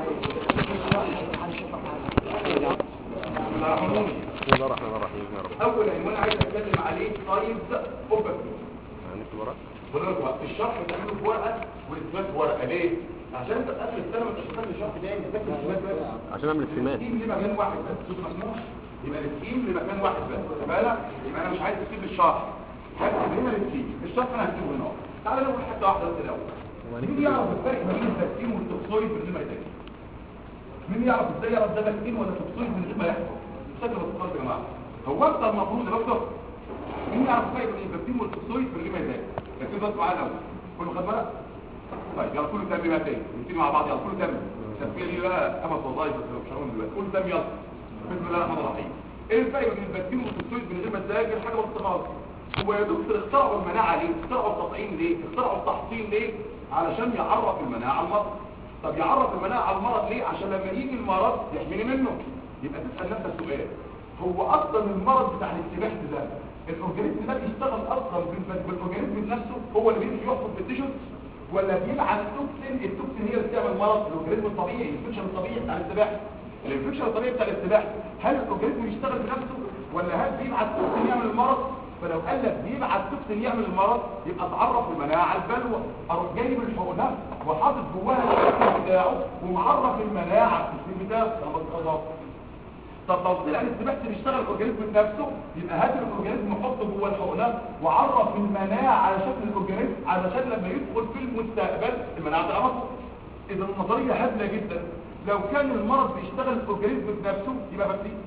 بسم الله الرحمن الرحيم يا رب. اول عنوان عايز اتكلم عليه تايبز اوف فاكسين. هنكتب ورقه ورقه في الشرح بتعمله في ورقه والاثبات في ورقه. ليه؟ عشان انت في اخر السنه ما تشتغلش شرح تاني، تذاكر الاثبات بس عشان اعمل السمات السكيم لمكان واحد بس، صوت مسموح يبقى السكيم لمكان واحد بس. بالك يبقى انا مش عايز تكتب لي الشرح، هكتب هنا السكيم، الشرح انا هكتبه هنا. تعالى نقول حته واحده بس الاول. مين يعرف الفرق بين الفاكسين والتوكسويد من غير ما يتاكل؟ مين يعرف ازاي يعرف ده فاكسين ولا توكسويد من غير ما يحصل؟ شكل السؤال يا جماعه هو انت المفروض يا دكتور مين يعرف الفرق بين الفاكسين والتوكسويد من غير ما يتاكل؟ ركزوا بس معايا الاول، كله خد بالك؟ طيب يلا كله تم بقى تاني نبتدي مع بعض. يلا كله تم التسميه دي بقى خمس وظائف بس مش هقول دلوقتي. كله تم يلا بسم الله الرحمن الرحيم. ايه الفرق بين الفاكسين والتوكسويد من غير ما تذاكر؟ حاجه بسيطه خالص. هو يا دكتور اخترعوا المناعه ليه؟ اخترعوا التطعيم ليه؟ اخترعوا التحصين ليه؟ علشان يعرف المناعه على المرض. طب يعرف المناعه على المرض ليه؟ عشان لما يجي المرض يحميني منه. يبقى تسال نفسك سؤال، هو اصلا المرض بتاع الاستباحه ده الاورجانيزم ده بيشتغل اصلا بالاورجانيزم نفسه هو اللي بيمشي يحصل في التيشوز، ولا بيبعت توكسين؟ التوكسين هي اللي بتعمل مرض. الاورجانيزم الطبيعي الانفكشن الطبيعي بتاع الاستباحه، الانفكشن الطبيعي بتاع الاستباحه، هل الاورجانيزم بيشتغل بنفسه ولا هل بيبعت توكسين يعمل المرض؟ فلو قال لك بيبعت توكسين يعمل المرض يبقى تعرف المناعه على البلوى، اروح جايب الحقنه وحاطط جواها التوكسين بتاعه ومعرف المناعه على التوكسين بتاعه. طب لو طلع الاستباحه بيشتغل الاورجانيزم بنفسه يبقى هات الاورجانيزم وحطه جوه الحقنه وعرف المناعه على شكل الاورجانيزم علشان لما يدخل في المستقبل المناعه تعرفه. اذا النظريه هبله جدا. لو كان المرض بيشتغل الاورجانيزم بنفسه يبقى فاكسين،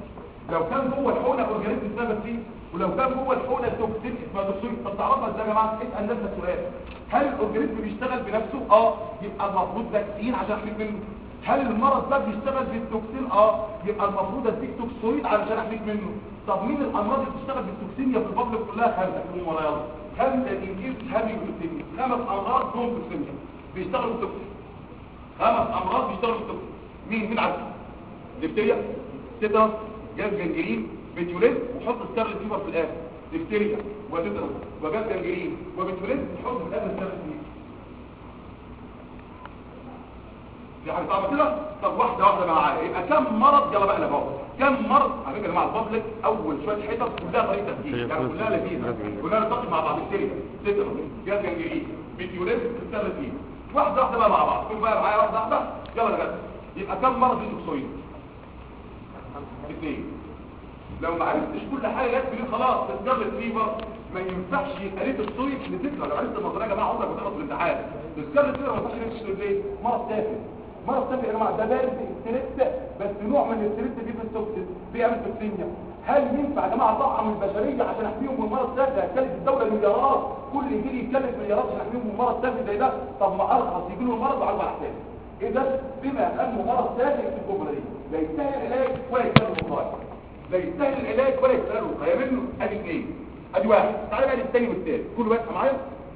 لو كان جوه الحقنه اورجانيزم ثابت فيه، ولو كان جوه الحقنه توكسين اسمها توكسين. طب تعرفها ازاي يا جماعه؟ اسال نفسك سؤال، هل الاورجانيزم بيشتغل بنفسه؟ اه، يبقى المفروض فاكسين عشان احميك منه. هل المرض ده بيشتغل بالتوكسين؟ اه، يبقى المفروض اديك توكسويد علشان احميك منه. طب مين الامراض اللي بتشتغل بالتوكسين يا في البابليك كلها؟ خمسه كلهم ورا يلا. خمسه انجيز هامي وتوكسين، خمس امراض دول توكسين بيشتغلوا بالتوكسين. خمس امراض بيشتغلوا بالتوكسين. مين مين عارف؟ ديفتيريا، تيتانوس، جاز جنجرين، بيتيوليز، وحط ستارلت فيبر في الاخر. ديفتيريا وتيتانوس وجاز جنجرين وبيتيوليز، وحط في الاخر ستارلت فيبر. في حاجه صعبه كده؟ طب واحده واحده معايا. يبقى كم مرض؟ يلا بقى لبعض. كم مرض؟ على فكره يا جماعه البابليك اول شويه حتت كلها طريقه تفكير، يعني كلها لذيذه، كلها نتفق مع بعض. ديفتيريا، تيتانوس، جاز جنجرين، بيتيوليز، ستارلت فيبر. واحده واحده بقى مع بعض. كل بقى معايا واحده واحده. يلا يا جدع. يبقى كم مرض التوكسويد؟ اثنين. لو ما عرفتش كل حاجه جت بيه خلاص تسكرت فيبر ما ينفعش يبقى ليه الصويت لذكرى. لو عرفت النظريه يا جماعه عمرك ما تخلص الامتحان. تسكرت فيبر ما ينفعش تكتب ليه؟ مرض تافه. مرض تافه يا جماعه، ده بارد ستريس، بس نوع من الستريس دي في التوكسين بيعمل توكسينيا. هل ينفع يا جماعه طعم البشريه عشان احميهم من المرض ده؟ ده هيكلف الدوله مليارات، كل جيل يكلف مليارات عشان احميهم من مرض تافه زي ده. طب ما ارخص يجي له المرض وعلى احسن. اذا بما انه مرض تافه في الجمله دي لا يستاهل العلاج ولا يستاهل الوقايه، لا يستاهل العلاج ولا يستاهل الوقايه منه. ادي اثنين، ادي واحد. تعالى بقى للثاني والثالث، كل واحد معايا.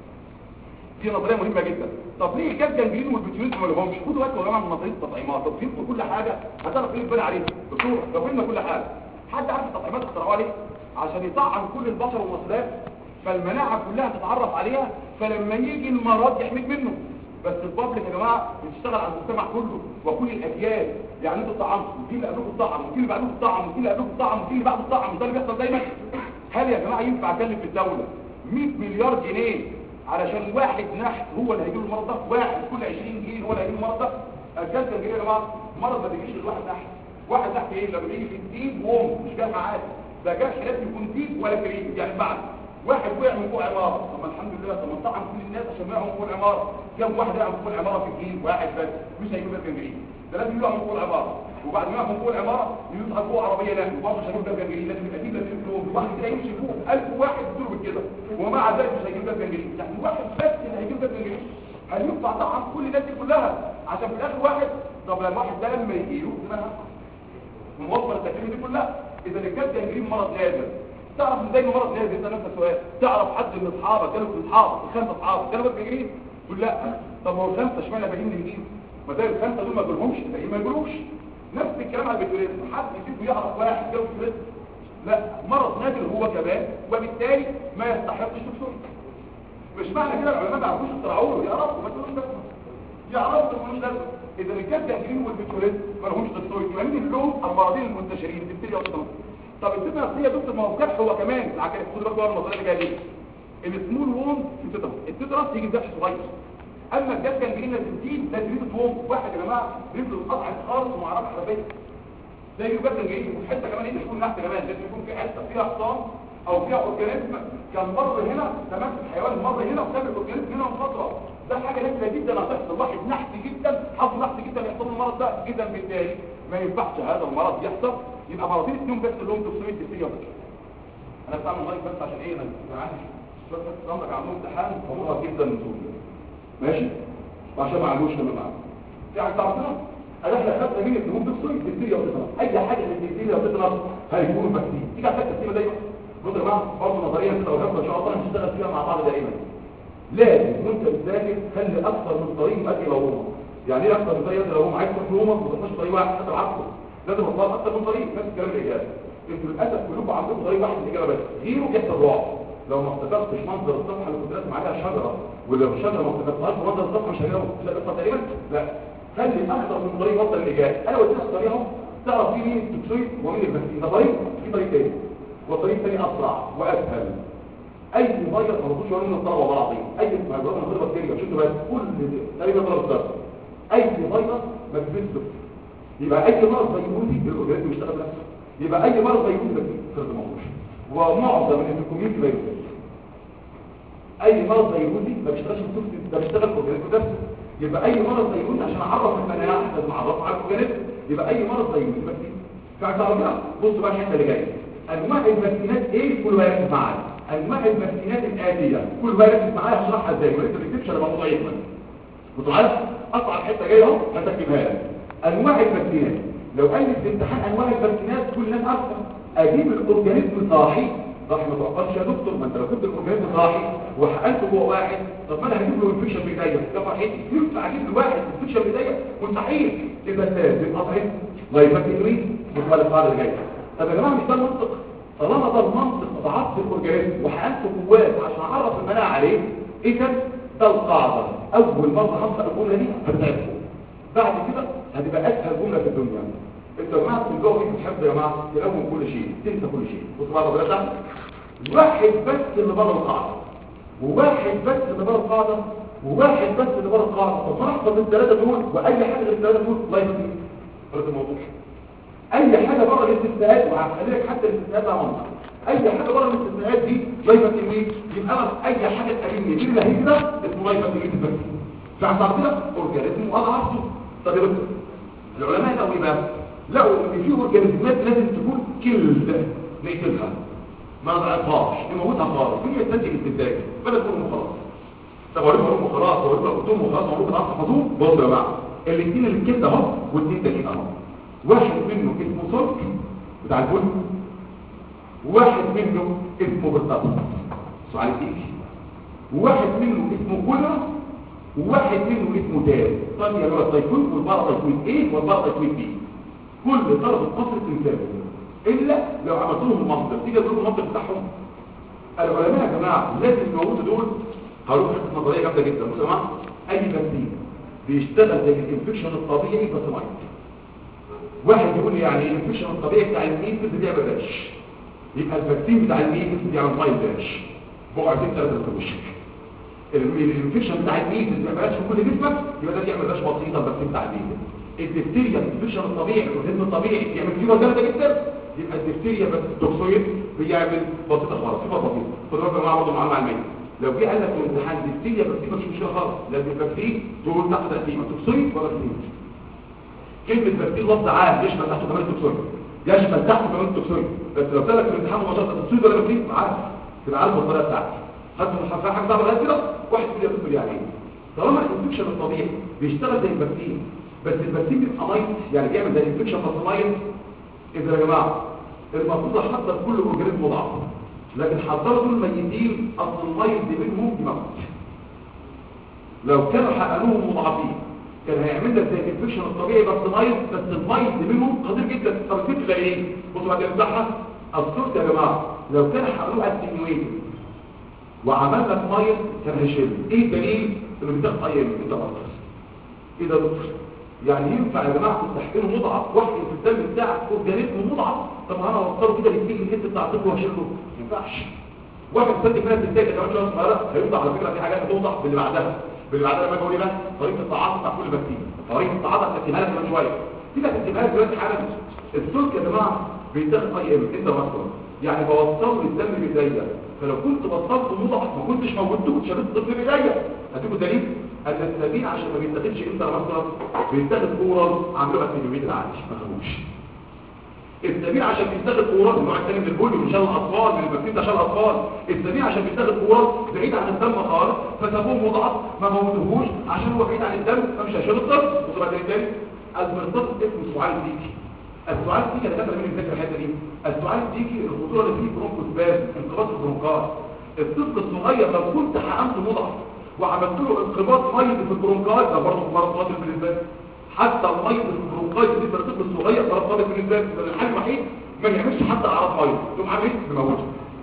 دي نظريه مهمه جدا. طب ليه الجاز جنجرين والبيتيوليز ما لهمش؟ خدوا بالكم يا جماعه من نظريه التطعيمات. طب فهمتوا كل حاجه هتعرف ايه البال عليها دكتور. لو فهمنا كل حاجه. حد عارف التطعيمات اخترعوها ليه؟ عشان يطعم كل البشر والمصريات فالمناعه كلها تتعرف عليها، فلما يجي المرض يحميك منه. بس البابليك يا جماعه بتشتغل على المجتمع كله وكل الاجيال. يعني انتوا طعمتوا، وفي اللي قبلكم طعم، وفي اللي بعدكم طعم، وفي اللي قبلكم طعم، وفي اللي بعده طعم. ده اللي بيحصل دايما. هل يا جماعه ينفع اكلف الدوله مئة مليار جنيه علشان واحد نحت هو اللي هيجيله المرض ده؟ واحد كل عشرين جنيه هو اللي هيجيله المرض ده؟ الجاز جنجرين يا جماعه مرض ما بيجيش لواحد نحت. واحد نحت ايه؟ لما بيجي في الديب ووم مش جرح عادي، ده جرح لازم يكون ديب ولا كريم. يعني بعد واحد وقع من فوق عماره، طب الحمد لله طب طعم كل الناس عشان وقعوا من فوق العماره. كم واحد وقع من فوق العماره في الجيل؟ واحد بس، مش هيجيب لك جنجرين. ده لازم يقع من فوق العماره، وبعد ما يقع من فوق العماره يصعد فوق عربيه نقل، وبرضه مش هيجيب لك جنجرين. لازم يبقى دي لازم يكون واحد كده يمشي فوق ألف واحد يضرب كده، ومع ذلك مش هيجيب لك جنجرين. يعني واحد بس اللي هيجيب لك جنجرين. هينفع طعم كل الناس دي كلها عشان في الاخر واحد؟ طب لما واحد ده لما يجيله منها موفر التكلفه دي كلها. اذا الجاز جنجرين مرض نادر. تعرف ازاي انه مرض نادر؟ انت نفسك سؤال، تعرف حد من اصحابك كانوا في اصحابك الخمسه اصحابك كانوا جنجرين؟ تقول لا. طب هو الخمسه اشمعنى باقيين من مين؟ ما ده الخمسه دول ما جالهمش الباقيين ما جالوش. نفس الكلام على البيتوليز. حد يجيبه يعرف واحد جاله بيتوليز؟ لا، مرض نادر هو كمان، وبالتالي ما يستحقش توكسين. مش معنى كده العلماء ما يعرفوش يخترعوه، يعرفوا ما تقولوش لازمه، يعرفوا ما تقولوش لازمه. اذا الجاز جنجرين والبيتوليز ما لهمش توكسين. يبقى مين لهم المرضين المنتشرين؟ الديفتيريا والتيتانوس. طب التيتانوس دي يا دكتور ما هو جرح هو كمان العكاز. خدوا بالكم من النظريه اللي جايه دي. السمول ووند في التيتانوس، التيتانوس يجي جرح صغير. اما الجاز جنجرين لازم تيجي لازم يجي ووند. واحد يا جماعه رجله اتقطعت خالص وما عرفش حركه، زي الجاز جنجرين. وحته كمان ايه تكون تحت كمان، لازم يكون في حته فيها حصان او فيها اورجانيزم كان مر هنا، تمام، الحيوان مر هنا وساب الاورجانيزم هنا من فتره. ده حاجه نادره جدا هتحصل. واحد نحت جدا حظه نحت جدا يحصل المرض ده جدا. بالتالي ما ينفعش هذا المرض يحصل. يبقى مرضين اثنين بس اللي هم توكسين ديفتيريا. انا بتعمل لايك بس عشان ايه؟ انا عندي شويه عندك عندهم امتحان فمرض جدا نزول ماشي، وعشان ما عندوش لما معاه في حاجه تعرفها. احنا خدنا مين اللي هم توكسين ديفتيريا وتيتانوس. اي حاجه من الديفتيريا وتيتانوس هيكونوا فاكسين. تيجي على التقسيمه دي بصوا يا جماعه برضه نظريا كده وجنبها ان شاء الله هنشتغل فيها مع بعض دائما. لازم وانت بتذاكر خلي اكثر من طريق يؤدي الى روما. يعني ايه اكثر من طريق يؤدي الى روما؟ عايز تروح روما ما تروحش طريق واحد حتى العكس، لازم تطلع اكثر من طريق. نفس الكلام الاجابه. انتوا للاسف كلكم عندكم طريق واحد الاجابه بس، غيره بيحصل رعب. لو ما افتكرتش منظر الصفحه اللي كنت راسم عليها شجره، ولو الشجره ما افتكرتهاش منظر الصفحه مش هجاوب مش هتقطع تقريبا. لا، خلي اكثر من طريق يوصل الاجابه. انا قلت لك طريقهم تعرف فيه مين التوكسين ومين الفاكسين. ده طريق، في طريق تاني، والطريق الثاني اسرع واسهل. اي فيروس ما رضوش يقولوا لنا الطلبه بعضين، اي فيروس من غير بكتيريا شفتوا بس كل تقريبا ثلاث درجات. اي فيروس ما بيثبت. يبقى اي مرض فيروسي الاورجانيزم بيشتغل بنفسه. يبقى اي مرض فيروسي فرد موجود، ومعظم من الكوميونتي فيروسي. اي مرض فيروسي ما بيشتغلش بالتوكسين، ده بيشتغل الاورجانيزم نفسه. يبقى اي مرض فيروسي عشان اعرف المناعه لازم اعرفه على الاورجانيزم. يبقى اي مرض فيروسي بكتيريا فاعتبرنا بصوا بقى الحته اللي جايه. انواع الفاكسينات ايه؟ كل واحد يركز معايا. انواع الفاكسينات الاتيه كل واحد يركز معايا هشرحها ازاي، وانت ما تكتبش انا الموضوع يكمل. بصوا معايا اصعب حته جايه اهو هتكتبها لك. انواع الفاكسينات لو قال لي في امتحان انواع الفاكسينات كل الناس عارفه، اجيب الاورجانيزم صاحي صح ما توقفش يا دكتور، ما انت لو كنت الاورجانيزم صاحي وحقنته جوه واحد طب ما انا هجيب له انفكشن بايديا ده فرحتي، ينفع اجيب له واحد انفكشن بايديا مستحيل. يبقى لازم اطعم لايفاكتوري بالنسبه للقاعده اللي جايه. طب يا جماعه مش ده المنطق؟ طالما ده المنطق ضعفت الاورجانيزم وحقنته جواه عشان اعرف المناعه عليه، اذا ده القاعده. اول مره هنطق الجمله دي هتعرفوا، بعد كده هتبقى اسهل جمله في الدنيا. انت يا جماعه بتجاوب في الحفظ يا جماعه تلون كل شيء تنسى كل شيء. بصوا بقى بلاش واحد بس اللي بره القاعده وواحد بس اللي بره القاعده وواحد بس اللي بره القاعده. طب ما احفظ الثلاثه دول واي حاجه غير الثلاثه دول الله يهديك فرق الموضوع. اي حاجه بره الاستثناءات وهخليك حتى الاستثناءات على منطق، اي حاجه بره الاستثناءات دي لايفه تلميذ يبقى انا اي حاجه تقابلني دي اللي هي كده اسمه لايفه تلميذ بس. فعشان كده اورجانيزم واضعفته. طب يا دكتور العلماء لقوا ايه بقى؟ لقوا ان في اورجانيزمات لازم تكون كلد نقتلها ما ضعفهاش نموتها خالص هي تنتج استنتاج بدل تقول خلاص. طب اقول لكم خلاص اقول لكم قلت لهم خلاص ممكن تحفظوه. بصوا يا جماعه الاثنين اللي كده اهو والاثنين تانيين اهو، واحد منه اسمه صلك بتاع البن وواحد منه اسمه بالطبع سؤال تيجي، وواحد منه اسمه كولر وواحد منه اسمه دال. طب يا جماعه التايفويد والبارا تايفويد ايه والبارا تايفويد بي كل طرف القصر تنساه الا لو عملت لهم المنطق. تيجي تقول المنطق بتاعهم العلماء يا جماعه لازم يموتوا دول. هقول لكم نظريه جامده جدا. بصوا يا جماعه اي فاكسين بيشتغل زي الانفكشن الطبيعي بس مايت. واحد يقول لي يعني الانفكشن الطبيعي بتاع الميتس بيعمل راش، يبقى الفاكسين بتاع الميتس بيعمل مايت راش بقعتين ثلاثه في وشك. الانفكشن بتاع الميتس بيعمل راش في كل جسمك يبقى ده بيعمل راش بسيطه الفاكسين بتاع الميتس. الدفتيريا الانفكشن الطبيعي الاورجانيزم الطبيعي بيعمل فيبر جامده جدا، يبقى الدفتيريا بس التوكسويد بيعمل بسيطه خالص فيبر بسيطه. خدوا بالكم يا جماعه برضه معلومه علميه، لو جه قال لك في الامتحان دفتيريا بس دي مش مشكله خالص، لازم الفاكسين تقول تحت تقسيمه توكسويد ولا فاكسين. كلمه فاكسين لفظ عام يشمل تحته كمان التوكسويد يشمل تحته كمان التوكسويد، بس لو قال لك في الامتحان مباشره توكسويد ولا فاكسين معاك تبقى عارف الطريقه بتاعتك. حتى مش هفهم حاجه صعبه لغايه كده واحد يقول لي يعني ايه. طالما الانفكشن الطبيعي بيشتغل زي الفاكسين بس الفاكسين بيبقى مايت يعني بيعمل زي الانفكشن بس مايت، اذا يا جماعه المفروض احضر كل اورجانيزم مضاعف، لكن حضروا دول ميتين اصل المايت منهم يموت. لو كانوا حقنوهم مضاعفين كان هيعمل لك زي الانفكشن الطبيعي بس مايت، بس المايت منهم خطير جدا. طب الفكره ايه؟ بصوا بعد الامتحان الصوت يا جماعه لو كان حقنوه اتنيويتد وعمل لك مايت كان هيشيل. ايه الدليل؟ انه بيتاخد اي انت بطل. ايه ده دكتور؟ يعني ينفع يا جماعه تستحقنه مضاعف واحد في الدم بتاعك اورجانيزم مضاعف؟ طب انا اوصله كده للتيجي الحته بتاع الطفل واشيله ما ينفعش. واحد صدق فيها تنتج كمان شويه صغيره هيوضع على فكره في حاجات هتوضح باللي بعدها باللي بعدها لما اقول لك طريقه التعاطي بتاع كل فاكسين طريقه التعاطي هتكتبها لك كمان شويه كده هتكتبها لك دلوقتي حالا. السلك يا جماعه بيتاخد اي ام انت مثلا يعني بوصله للدم بايديا، فلو كنت بطلته مضاعف ما كنتش موجود كنت شريت الطفل بايديا. هتبقوا دليل ان السبيل عشان ما بيتاخدش انت مثلا بيتاخد اورال عامله لك في العادي ما تخافوش. السبيل عشان بيتاخد اورال النوع الثاني من البوليو مش الاطفال من الفاكسين ده عشان الاطفال. السبيل عشان بيتاخد اورال بعيد عن الدم خالص فسابوه مضاعف ما موتوهوش عشان هو بعيد عن الدم فمش هيشيل الطفل. بصوا بقى تاني المرتبط اسمه سعال ديكي. السعال ديكي انا فاكر مين بيذاكر الحته دي. السعال ديكي الخطوره اللي فيه برونكوسباز انقباض البرونكات. الطفل الصغير لو كنت حقنته مضاعف وعملت له انقباض ميه في البرونكات ده برضه مرض قاتل بالنسبه لي. حتى الميه في البرونكات دي في الطفل الصغير مرض قاتل بالنسبه لي. الحل الوحيد ما يعملش حتى اعراض ميه يقوم عامل ايه؟ بموته.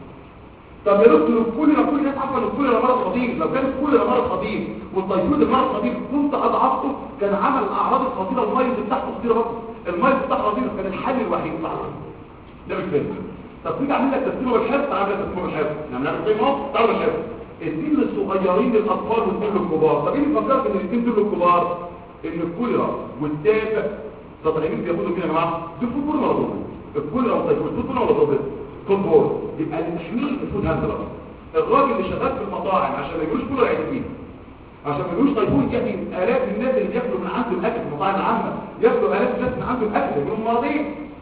طب يا دكتور كل كل الناس عارفه ان كل مرض خطير، لو كان كل مرض خطير والتيفويد المرض خطير كنت اضعفته كان عمل الاعراض الخطيره الميه بتاعته خطيره برضه. الميه بتاعته خطيره كان الحل الوحيد بتاعه ده مش فاهم. طب تيجي اعمل لك تسليمه بالحفظ تعمل لك تسليمه بالحفظ نعمل لك زي ما هو تعمل بالحفظ الاثنين الصغيرين للاطفال والاثنين الكبار. طب ايه اللي فكرت ان الاثنين دول الكبار ان الكوليرا والتاف تطعيمين بياخدوا كده يا جماعه دول فوتبول ولا ضد الكوليرا والتيفويد فوتبول ولا ضد فوتبول يبقى التحميل الفود هاندلر الراجل اللي شغال في المطاعم عشان ما يجوش كوليرا يعدين عشان ما يجوش تيفويد ياتي الاف الناس اللي بياكلوا من عنده الاكل في المطاعم العامه ياكلوا الاف الناس من عنده الاكل يجيبوا مرضين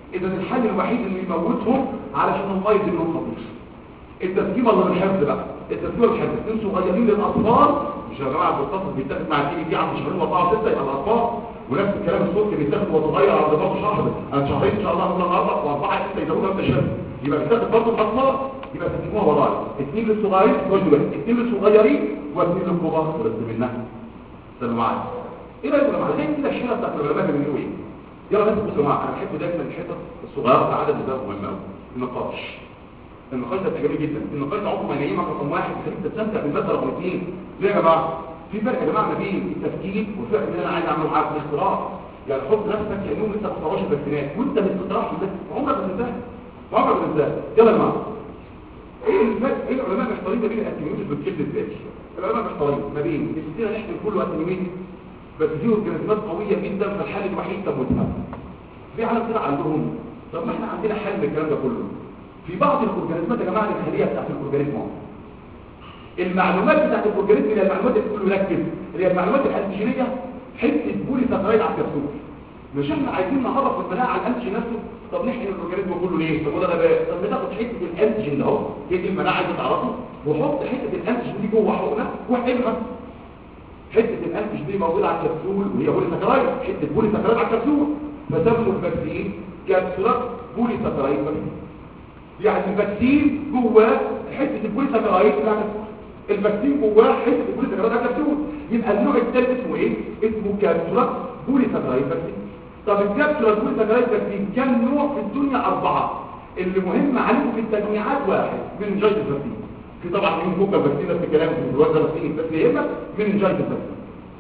اذا الحل الوحيد اللي يموتهم علشان الميه دي منهم خطير. التسكيمه اللي بالحفظ بقى، التسكيمه بالحفظ اثنين صغيرين للاطفال، مش يا جماعه بالتصل بيتاخد مع التي دي عند شهرين واربعه وسته يبقى الاطفال، ونفس الكلام الصوت بيتاخد وهو صغير على برضه شهر، انا شهرين ان شاء الله ممكن اربع واربعه سته يزودوا نفس الشهر، يبقى بيتاخد برضه الاطفال، يبقى تسكيموها ورايا اثنين للصغيرين واحد اثنين للصغيرين واثنين للكبار ورد منها. استنوا معايا. ايه رايكم يا جماعه؟ زي كده الشهره بتاعت العلماء بيقولوا ايه؟ يلا بس بصوا يا جماعه، انا بحب دايما الحتت الصغيره في عدد ده مهم قوي. النقاش. النقاش ده جميل جدا، النقاش ده عمره ما ينيمك رقم واحد يخليك تستمتع بالماده رقم اثنين. ليه يا جماعه؟ في فرق يا جماعه ما بين التفكير والفرق اللي انا عايز اعمله معاك الاختراع. يعني حط نفسك كانهم لسه ما اخترعوش البكتيريات وانت بتخترعش ده عمرك ما تنتهي. عمرك ما تنتهي. يلا يا جماعه. ايه الفرق؟ ايه العلماء محتارين ما بين الانتيميوتيك والكلد الذاتي؟ العلماء محتارين ما بين السيره نحن كله انتيميوتيك بس دي اورجانيزمات قويه جدا فالحل الوحيد تموتها. في عالم كده عندهم، طب ما احنا عندنا حل للكلام ده كله. في بعض الاورجانيزمات يا جماعه الخليه بتاعت الاورجانيزم المعلومات بتاعت الاورجانيزم اللي هي المعلومات اللي كله مركز اللي هي المعلومات الانتيجينيه حته بولي ساكرايد على الكبسول. مش احنا عايزين نعرف المناعه على الانتيجين نفسه؟ طب نحقن الاورجانيزم كله ليه؟ طب وده غباء. طب بتاخد حته الانتيجين ده اهو هي دي المناعه عايزه تعرفه وحط حته الانتيجين دي جوه حقنه واحقنها. حته الانتيجين دي موجوده على الكبسول وهي بولي ساكرايد، حته بولي ساكرايد على الكبسول فسموا الفاكسين كبسولات بولي ساكرايد. يعني الفاكسين جواه حته البولي ساكرايد بتاع الكبسول، الفاكسين جواه حته البولي ساكرايد على الكبسول. يبقى النوع الثالث اسمه ايه؟ اسمه كبسولات بولي ساكرايد فاكسين. طب الكبسولات بولي ساكرايد فاكسين كم نوع في الدنيا؟ اربعه. اللي مهم عليكم في التجميعات واحد من جايد الفاكسين. في طبعا من فوق الفاكسين نفس الكلام في الوزن الفاكسين بس يهمك من جايد الفاكسين.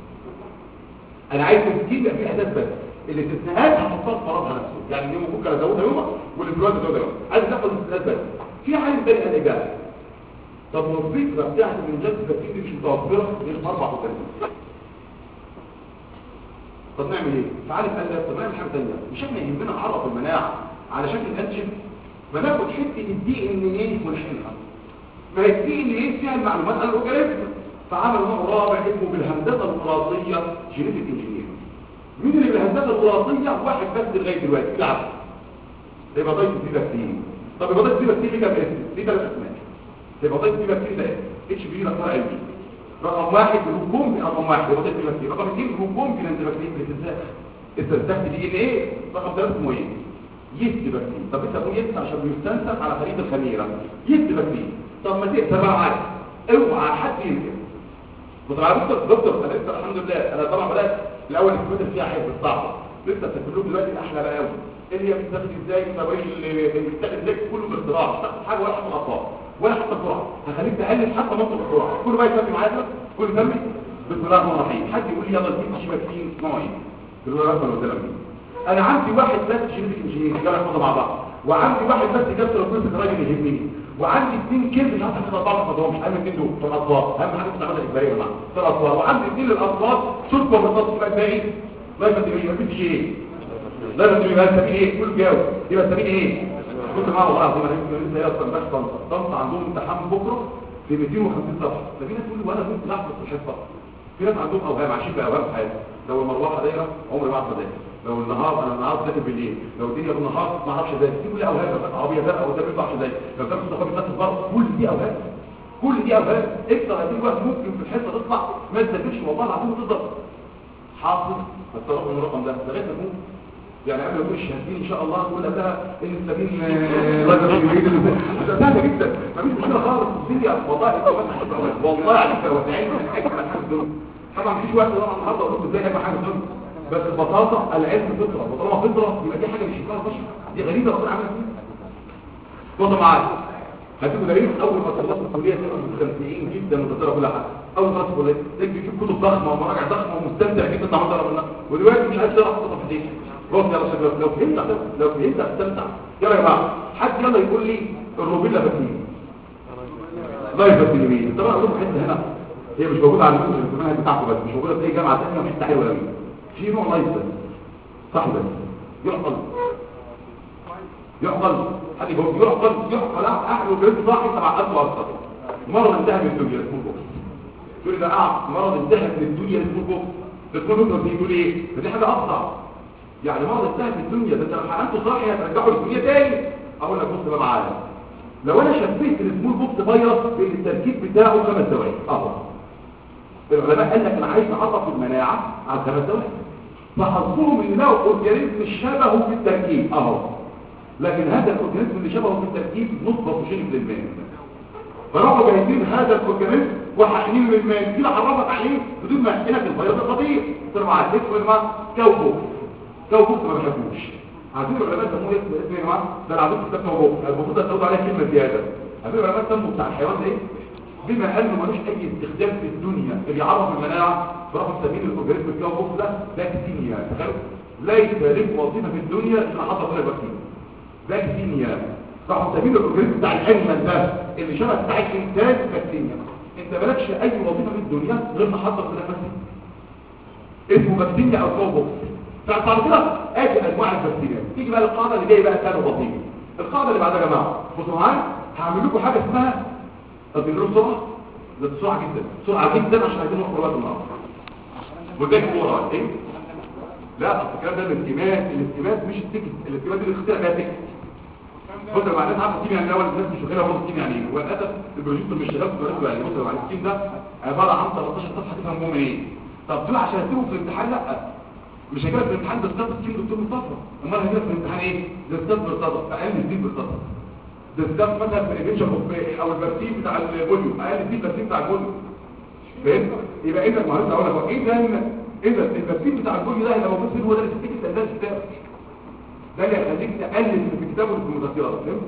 انا عايز تجيب في الاحداث بس الاستثناءات هحطها في فرضها نفسه، يعني اليوم فوق كده زودها يوم والانفلونزا زودها يوم. عايز تاخد الاستثناءات بس. في حاجه ثانيه قال اجابه. طب لو الفكره بتاعت المنجات الفاكسين دي مش متوفره غير في اربع وثلاثين. طب نعمل ايه؟ فعالي قال لك طب نعمل حاجه ثانيه، مش احنا يهمنا نعرف المناعه على شكل الانتيجين؟ ما ناخد حته الدي ان ايه ونحقنها. ما هي الدي ان ايه فيها المعلومات عن الاورجانيزم، فعملوا نوع رابع اسمه بالهندسه الوراثيه جينيتيك انجينير. مين اللي بالهندسه الوراثيه؟ واحد بس لغايه دلوقتي كده عارف. هيباتايتس دي بكتيريا. طب هيباتايتس دي بكتيريا ليه كام اسم؟ ليه ثلاث اسماء. هيباتايتس دي بكتيريا ده اتش بي رقم ال رقم واحد هجوم رقم واحد هيباتايتس دي بكتيريا، رقم اثنين هجوم في الانتبكتيريا الاستنساخ استنساخ دي ان ايه، رقم ثلاثة اسمه ايه؟ يست بكتيريا. طب انت تقول يست عشان بيستنسخ على خليه الخميره يست بكتيريا. طب ما تقسم بقى معاك اوعى حد ينكر. طبعا دكتور دكتور انا لسه الحمد لله انا طبعا بدات الاول الكتب فيها حفظ صعب لسه بتكتب دلوقتي احلى بقى قوي اللي هي بتستخدم ازاي التواريخ اللي بتستخدم ازاي كله باختراع مش تاخد حاجه ولا حتى الاطفال ولا حتى السرعه هخليك تقلل حتى منطق السرعه كله بقى يسمي معايا كله يسمي بسم الله الرحمن الرحيم. حد يقول لي يلا دي مش فاكرين نوع ايه بالله الرحمن الرحيم. انا عندي واحد بس جينيتيك انجينير يلا ناخدها مع بعض وعندي واحد بس كابتن كل سكرايد اللي يهمني وعندي اثنين كيرف مش هتاخد اربعه خطوات اهم اثنين دول في الاطفال اهم حاجه في العمليه الاجباريه يا جماعه في الاطفال وعندي اثنين للاطفال شرطه بالنص يبقى باقي لا يبقى ما فيش ايه لا يبقى سمين ايه كله جاوب يبقى سمين ايه كنت معاه والله العظيم انا لسه هي اصلا بس طنطا طنطا عندهم امتحان بكره في مئتين وخمسين صفحه ففي ناس تقول لي وانا كنت لحظه في الحصه في ناس عندهم اوهام عايشين باوهام في حياتهم لو المروحه دايره عمري ما اعرف اذاكر لو النهار انا النهار ذاكر بالليل لو الدنيا بالنهار ما اعرفش اذاكر دي كلها اوهام عربيه زرقاء او ما بعرفش اذاكر لو كان مستقبل الناس البر كل دي اوهام كل دي اوهام اكتر هذه الوقت ممكن في الحصه تطلع ما تذاكرش والله العظيم تقدر حافظ الطرق من الرقم ده لغايه ما تكون يعني قبل ما تقول الشهادتين ان شاء الله تقول قبلها ان السبيل سهله جدا ما فيش مشكله خالص الدنيا والله والله عليك وسعين من حاجه من حاجه الدنيا طبعا مفيش وقت طبعا النهارده اقول ازاي اهم حاجه الدنيا بس البساطه العلم فطره وطالما فطره يبقى دي حاجه مش فيها بشر دي غريبه ربنا عملها فيها بصوا معايا هتبقوا دليل اول ما تخلصوا الكليه تبقوا مستمتعين جدا وتقدروا كل حاجه اول ما تخلصوا الكليه تجيب بتجيب كتب ضخمه ومراجع ضخمه ومستمتع جدا مع مدرب منها ودلوقتي مش عايز تقرا خطوط تحديث روح يلا شباب لو فهمت لو فهمت هتستمتع يلا يا جماعه حد يلا يقول لي الروبيلا باتين لا يباتين مين طبعا اقول لكم حته هنا هي مش موجوده على المنهج بتاعكم بس مش موجوده في اي جامعه ثانيه وحته حلوه قوي في نوع لايف بس صح بس يعقل يعقل حد يقول يعقل يعقل احلى وجريت صاحي تبع ألف وأكثر مرض انتهى من الدنيا اسمه بوكس تقول لي ده قاعد مرض انتهى من الدنيا اسمه بوكس بتقول له بيقول ايه فدي حاجه افظع يعني مرض انتهى في الدنيا، ده انت لو حقنته صح هترجعه للدنيا تاني. اقول لك بص بقى معايا، لو انا شبهت السمول بوكس فيروس بالتركيب بتاعه خمس دقايق اهو، العلماء قال لك انا عايز اعرف المناعه على خمس دقايق، فحصلهم ان لو اورجانيزم شبهه في التركيب اهو، لكن هذا الاورجانيزم اللي شبهه في التركيب نصبه وشيء للمان، فراحوا جايبين هذا الاورجانيزم وحقنينه للمان كده، عرفت عليه بدون ما يحقنك الفيروس الخطير. قلت له معاك اسمه ما كوبوكس، كوبوكس ما بحبوش، عايزين العلماء سموه اسم اسم يا جماعه، ده انا عايزين كتاب كوبوكس، المفروض تزودوا عليها كلمه زياده. عايزين العلماء سموا بتاع الحيوان ده ايه؟ بما انه ملوش اي استخدام في الدنيا اللي يعرف المناعه، فراحوا مسمين الاورجانيزم الكوبوكس ده باكتيريا، تخيل ليس له وظيفه في الدنيا اللي حصل فيها البكتيريا، باكتيريا. راحوا مسمين الاورجانيزم بتاع الانيمال ده اللي شبه بتاع الانسان باكتيريا. انت مالكش اي وظيفه في الدنيا غير ما حصل في البكتيريا، اسمه باكتيريا او كوبوكس. فبعد كده ادي انواع البكتيريا. تيجي بقى القاعده اللي جايه بقى ثاني وظيفه، القاعده اللي بعدها يا جماعه بصوا معايا، هعمل لكم حاجه اسمها تدريب بسرعه، ده بسرعه جدا بسرعه جدا عشان عايزين نخرج وقت النهارده. وده كوره ايه؟ لا اصل الكلام ده الالتماس، الالتماس مش التكت، الالتماس اللي اخترع بيها تكت. بص يا معلم، عارف التيم يعني الاول الناس مش شغاله برضه التيم يعني ايه؟ هو للاسف البروجيكتور مش شغال في الرسم يعني. بص يا معلم، التيم ده عباره عن ثلاثة عشر صفحه تفهمهم ايه. طب دول عشان تسيبهم في الامتحان لا، مش هيجيلك في الامتحان بالظبط التيم دكتور مصطفى، امال هيجيلك في الامتحان ايه؟ ده ستات بالظبط اقل من اتنين بالظبط، ده ستات مثلا في الانفكشن او البرسيم بتاع البوليو اقل من البرسيم بتاع البوليو، فهمت؟ يبقى انت ما هنسى اقول لك اذا اذا البرسيم بتاع البوليو ده هيبقى موجود فين؟ هو ده اللي بتكتب الاساس بتاعه، ده اللي هيخليك تقلل في الكتاب وفي المذكرات، فهمت؟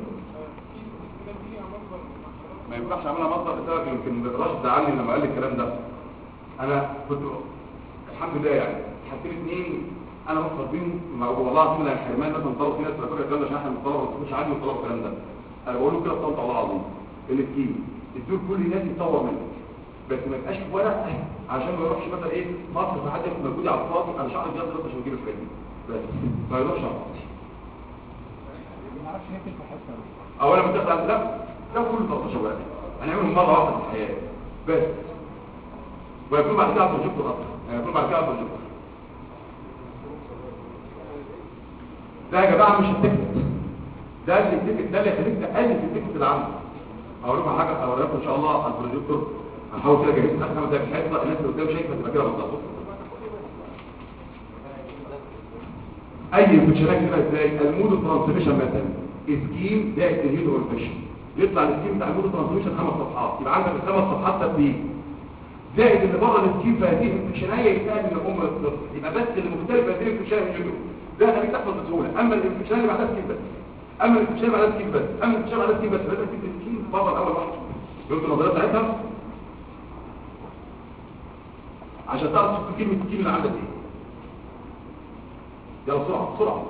ما ينفعش اعملها مصدر بسبب يمكن راشد زعلني لما قال لي الكلام ده. انا كنت الحمد لله يعني حسيت اثنين انا بفكر بيهم والله العظيم لا الحرمان مثلا طلب في ناس بتقول الكلام ده عشان احنا بنطلب مش عادي وطلب الكلام ده. انا بقول له كده بطلت والله العظيم اللي تجيب الدكتور كل الناس يطور منه، بس ما يبقاش في ورق عشان ما يروحش مثلا ايه مصر في حد ياخد مجهودي على الفاضي. انا شعري بيض بس عشان اجيب الحاجات دي بس ما يروحش ما اعرفش نكتب في حصه اولا بتاخد لا لا كل تلتاشر ورقه هنعملهم مره واحده في الحياه بس، ويكون بعد كده بروجكتور اكتر يعني يكون بعد كده بروجكتور. ده يا جماعه مش التكت، ده اللي التكت ده اللي يخليك تقلل في التكت العام. هقول لكم حاجه هقول لكم ان شاء الله على البروجكتور، هنحاول كده جاهزين خمس دقايق في الحصه الناس اللي قدام شايفه تبقى كده بالظبط. اي انفكشنات كده ازاي؟ المودو ترانسميشن مثلا اسكيم ده التنيوتو انفكشن، يطلع الاسكيم بتاع المودو ترانسميشن خمس صفحات، يبقى عندك الخمس صفحات ترتيب زائد اللي بره الاسكيم في هذه الانفكشنيه يساعد ان الام تطلع، يبقى بس اللي مختلف هذه الانفكشنيه من ده خليك تحفظ بسهوله. اما الانفكشنيه اللي بعدها سكيم بس، اما الانفكشنيه اللي بعدها سكيم بس، اما الانفكشنيه اللي بعدها سكيم بس، لازم تكتب السكيم بره الاول واحده يمكن النظريه بتاعتها عشان تعرف تكتب كلمه السكيم اللي عندك ايه. يلا بسرعه بسرعه.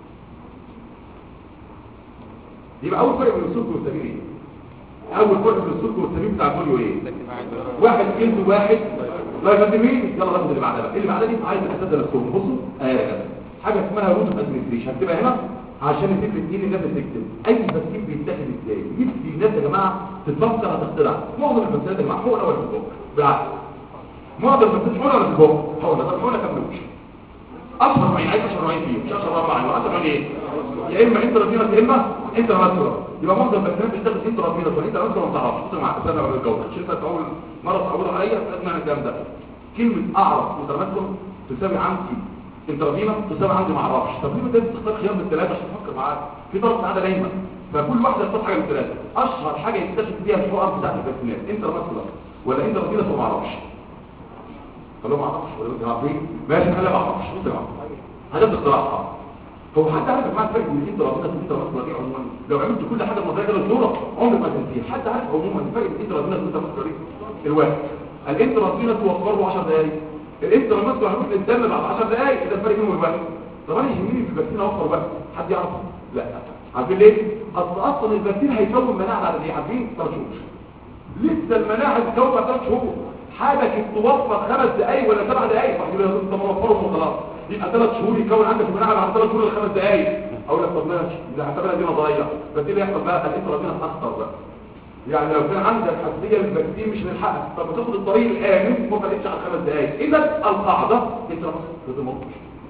يبقى اول فرق بين السلك والسبيل ايه؟ اول فرق بين السلك والسبيل بتاع البوليو ايه؟ واحد جلد واحد لا يقدمين. يلا ناخد اللي بعدها بقى، اللي بعدها دي عايز الاساتذه نفسهم بصوا آه. حاجه اسمها روت اوف ادمنستريشن هتبقى هنا عشان نسيب الاثنين الناس اللي تكتب اي ترتيب بيتاخد ازاي. نفسي الناس يا جماعه تتفكر هتخترع معظم الفلسفات يا جماعه فوق الاول في البوك بالعكس معظم الفلسفات فوق الاول في البوك هو ده هو ده كملوش اشهر نوعين عايز اشهر نوعين فيهم مش اشهر اربع انواع. اشهر نوعين ايه؟ يا اما انت رافينس يا اما انت رافينس. يبقى معظم الفلسفات بتشتغل انت رافينس ولا انت رافينس ما تعرفش. بص مع السنه ولا الجوده شفت اول مره تعودوا عليا اسمع الكلام ده. كلمه اعرف متمكن تساوي عندي انت رافينس تساوي عندي ما اعرفش. طب ليه ما تختار خيار من الثلاثه عشان تفكر معاك في طرف سعاده دايما، فكل واحده تختار حاجه من الثلاثه. اشهر حاجه يكتشف فيها الحوار بتاع الفلسفات انت رافينس ولا انت رافينس وما اعرفش. قالوا ما اعرفش ولا انت عارفين ماشي انا ما اعرفش. بص يا جماعه هذا اختراعها. هو حد عارف يا جماعه الفرق بين انت رافينس وانت رافينس ايه عموما؟ لو عملت كل حاجه الموضوع ده بالصوره عمرك ما تنسيه. حد عارف عموما الفرق بين انت رافينس وانت رافينس ايه؟ الواحد الانت رافينس وفر له عشر دقائق، الانت رافينس هيروح للدم بعد عشر دقائق. ده الفرق بينهم والوقت. طب انا يهمني في الفاكسين اوفر وقت حد يعرف؟ لا. عارفين ليه؟ اصل اصلا الفاكسين هيكون مناعه على ايه؟ عارفين؟ ثلاث شهور. لسه المناعه بتكون بعد ثلاث شهور. حاجه تتوفر خمس دقائق ولا سبع دقائق واحد يقول انت موفرهم وخلاص يبقى ثلاث شهور يكون عندك المناعه بعد ثلاث شهور لخمس دقائق. اقول لك طب ماشي ده هعتبرها دي نظريه بس ايه اللي يحصل بقى؟ الانت ربنا اخطر بقى. يعني لو كان عندك حساسيه للفاكسين مش هنلحقها طب بتاخد الطريق الامن وما بقتش على خمس دقائق. اذا القاعده انت ما تضمنش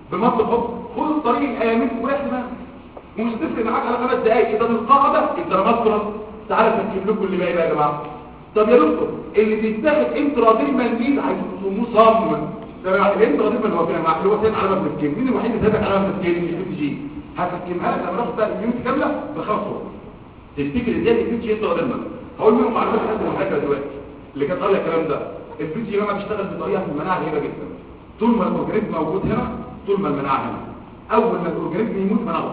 بمنطق حب خد الطريق الامن وراح دماغك ومش تفرق معاك على خمس دقائق. اذا القاعده انتراماسكولار تعالى تكتب لكم اللي باقي بقى يا جماعه. طب يا دكتور اللي بيتاخد انتراديرمال مين هيسموه صم. تمام الانتراديرمال هو كده اللي هو ثاني علامه في السكين. مين الوحيد اللي ثابت علامه في السكين؟ البي جي. هفكمها لك لما ناخد بقى اليونت كامله بخمس صور تفتكر ازاي البي جي انتراديرمال. هقول منهم معلومات لازم محتاجها دلوقتي اللي كانت قال الكلام ده. البي جي لما بيشتغل بطريقه في المناعه غريبه جدا. طول ما الاورجانيزم موجود هنا طول ما المناعه هنا. اول ما الاورجانيزم يموت مناعه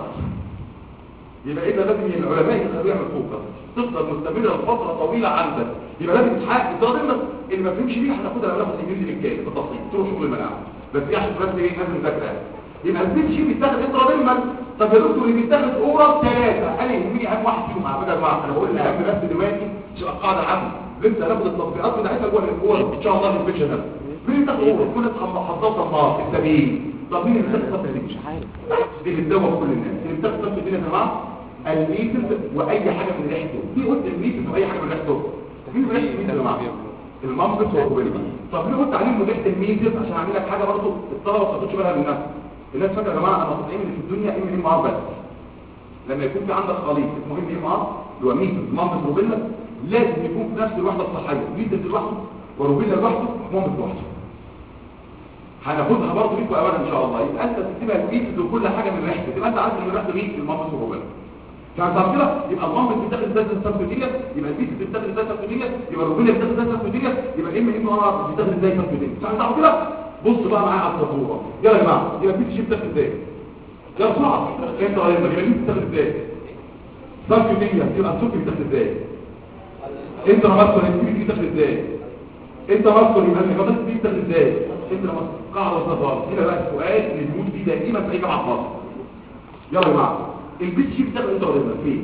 يبقى اذا لازم العلماء يخلوها مفوقه تفضل مستمره لفتره طويله عندك. يبقى لازم تحقق الضرر اللي ما فهمش بيه هناخدها لما ناخد الانجليزي بالكامل بالتفصيل طول شغل المناعه. بس دي عشان بس ايه لازم نذاكرها. يبقى البي جي بيتاخد انتراديرمال. طب يا دكتور اللي بيتاخد اورال ثلاثه انا يهمني اهم واحد فيهم على فكره يا جماعه. انا بقول ان اهم بس دلوقتي تبقى القاعده العامه لسه هناخد التطبيقات بتاعتها جوه الاورال ان شاء الله في الفيكشن ده. مين بيتاخد اورال؟ كل حظاظ النار السبيل. طب مين اللي بيتاخد صف الدين؟ مش عارف دي الدواء كل الناس اللي بتاخد صف الدين يا جماعه الميتز واي حاجه من ريحته. دي قلت الميتز واي حاجه من ريحته. مين من ريحه الميتز يا جماعه؟ المنبت والكوبيل. طب ليه قلت عليهم من ريحه الميتز؟ عشان اعمل لك حاجه برضه الطلبه ما تاخدش بالها منها. الناس فاكره يا جماعه انا مطلعين اللي في الدنيا ام ام ار بس. لما يكون في عندك خليط اسمه ام ام ار اللي هو ميتز منبت روبيلا لازم يكون في نفس الوحده الصحيه. ميتز لوحده وروبيلا لوحده ومنبت لوحده. هناخدها برضه ليكوا اولا ان شاء الله. يبقى انت تكتبها الميتز وكل حاجه من ريحته تبقى انت عارف ان ريحته ميتز المنبت والروبيلا. فعشان كده يبقى المنبت بتاخد ازازه سبكوتيه يبقى البيت بتاخد ازازه سبكوتيه يبقى الروبيلا بتاخد ازازه سبكوتيه يبقى الام ام ار بتاخد ازازه سبكوتيه. فعشان كده بص بقى معايا على الصوره. يلا يا جماعه يبقى البيت شيب بتاخد ازاي؟ يلا بسرعه انت قريب يبقى البيت بتاخد ازاي؟ سبكوتيه يبقى السكر بتاخد ازاي؟ انت رمضت البيت بتاخد ازاي؟ انت رمضت يبقى الهبات دي بتاخد ازاي؟ انت رمضت قاعده وصفات. هنا بقى السؤال اللي بيموت فيه دائما في اي جامعه في مصر. يلا يا جماعه البيت شيب بتاخد انت قريب فين؟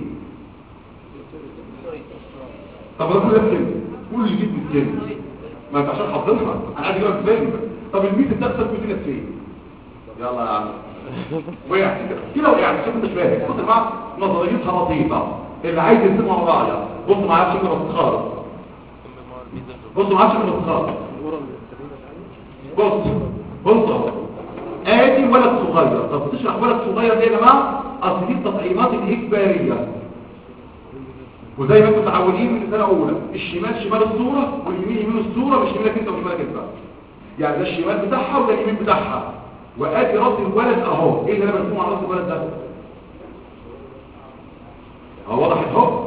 طب انا كل كلمه كل اللي جيت من كلمه ما انت عشان حافظها انا عايز اجيبها في بالي. طب الميت بتاخد كوتينه فين؟ يلا يا عم وقع كده وقع شوف انت مش فاهم. بص يا جماعه نظريتها بسيطه اللي عايز يرسمها ورايا. بص معايا بشكل بسيط خالص. بص معايا بشكل بسيط خالص. بص بص اهو ادي ولد صغير. طب بتشرح ولد صغير ليه يا جماعه؟ اصل دي التطعيمات الاجباريه وزي ما انتم متعودين من السنه الاولى الشمال شمال الصوره واليمين يمين الصوره مش يمينك انت وشمالك انت. يعني ده الشمال بتاعها وده اليمين بتاعها. وادي راس الولد اهو. ايه اللي انا برسمه على راس الولد ده؟ اهو وضحت اهو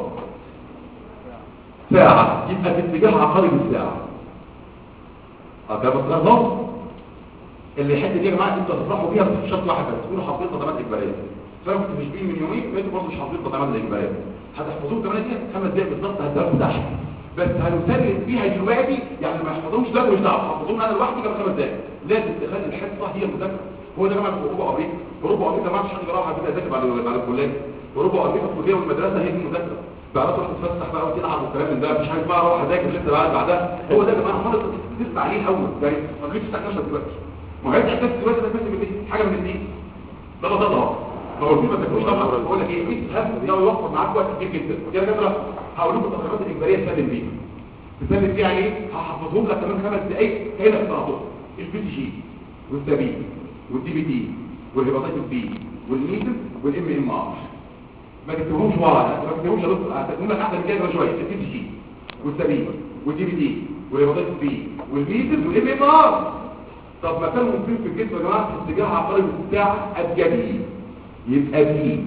ساعه يبقى في اتجاه عقارب الساعه. اه ده بس اهو اللي الحته دي يا جماعه انتوا تفرحوا بيها بس شرط واحد بس تكونوا حافظين تطعيمات اجباريه. فانا كنت مش بيه من يومين انتوا برضه مش حافظين تطعيمات الاجباريه. هتحفظوه كمان دي خمس دقايق بالظبط هتدرسوا تحت بس هنسلم بيها دلوقتي. يعني ما يحفظوش ده مش دعوه حفظوهم انا لوحدي كمان خمس دقايق. لازم تخلي الحصه هي المذاكره. هو ده يا جماعه في اوروبا وامريكا. اوروبا وامريكا ما فيش حد بيروح على كده يذاكر بعد بعد الكليه. اوروبا وامريكا الكليه والمدرسه هي دي المذاكره. بعد تروح تتفسح بقى وتلعب والكلام من ده مش عارف بقى اروح اذاكر لسه بعد بعدها. هو ده يا جماعه خالص تسمع عليه الاول يعني ما تجيش الساعه اتناشر دلوقتي. ما هي تحتاج دلوقتي بس من دي حاجه من دي. ده ده ده لو قلت ما تاكلوش طبعا بقول لك ايه افهم ده يوفر معاك وقت كتير جدا. يا جماعه هقول لكم التطبيقات الاجباريه تسلم بيها. تسلم بيها يعني ايه؟ هحفظهم لك كمان خمس دقائق هنا في بعضهم. البي تي جي والسبيل والدي بي تي والهيباتيتس بي والميتس والام ام ار. ما تكتبهمش ورا ما تكتبهمش يا دكتور هتكتبهم لك احسن من كده شويه. البي تي جي والسبيل والدي بي تي والهيباتيتس بي والميتس والام ام ار. طب مكانهم فين في الجسم يا جماعه؟ في اتجاه عقارب الساعه الجديد. يبقى دي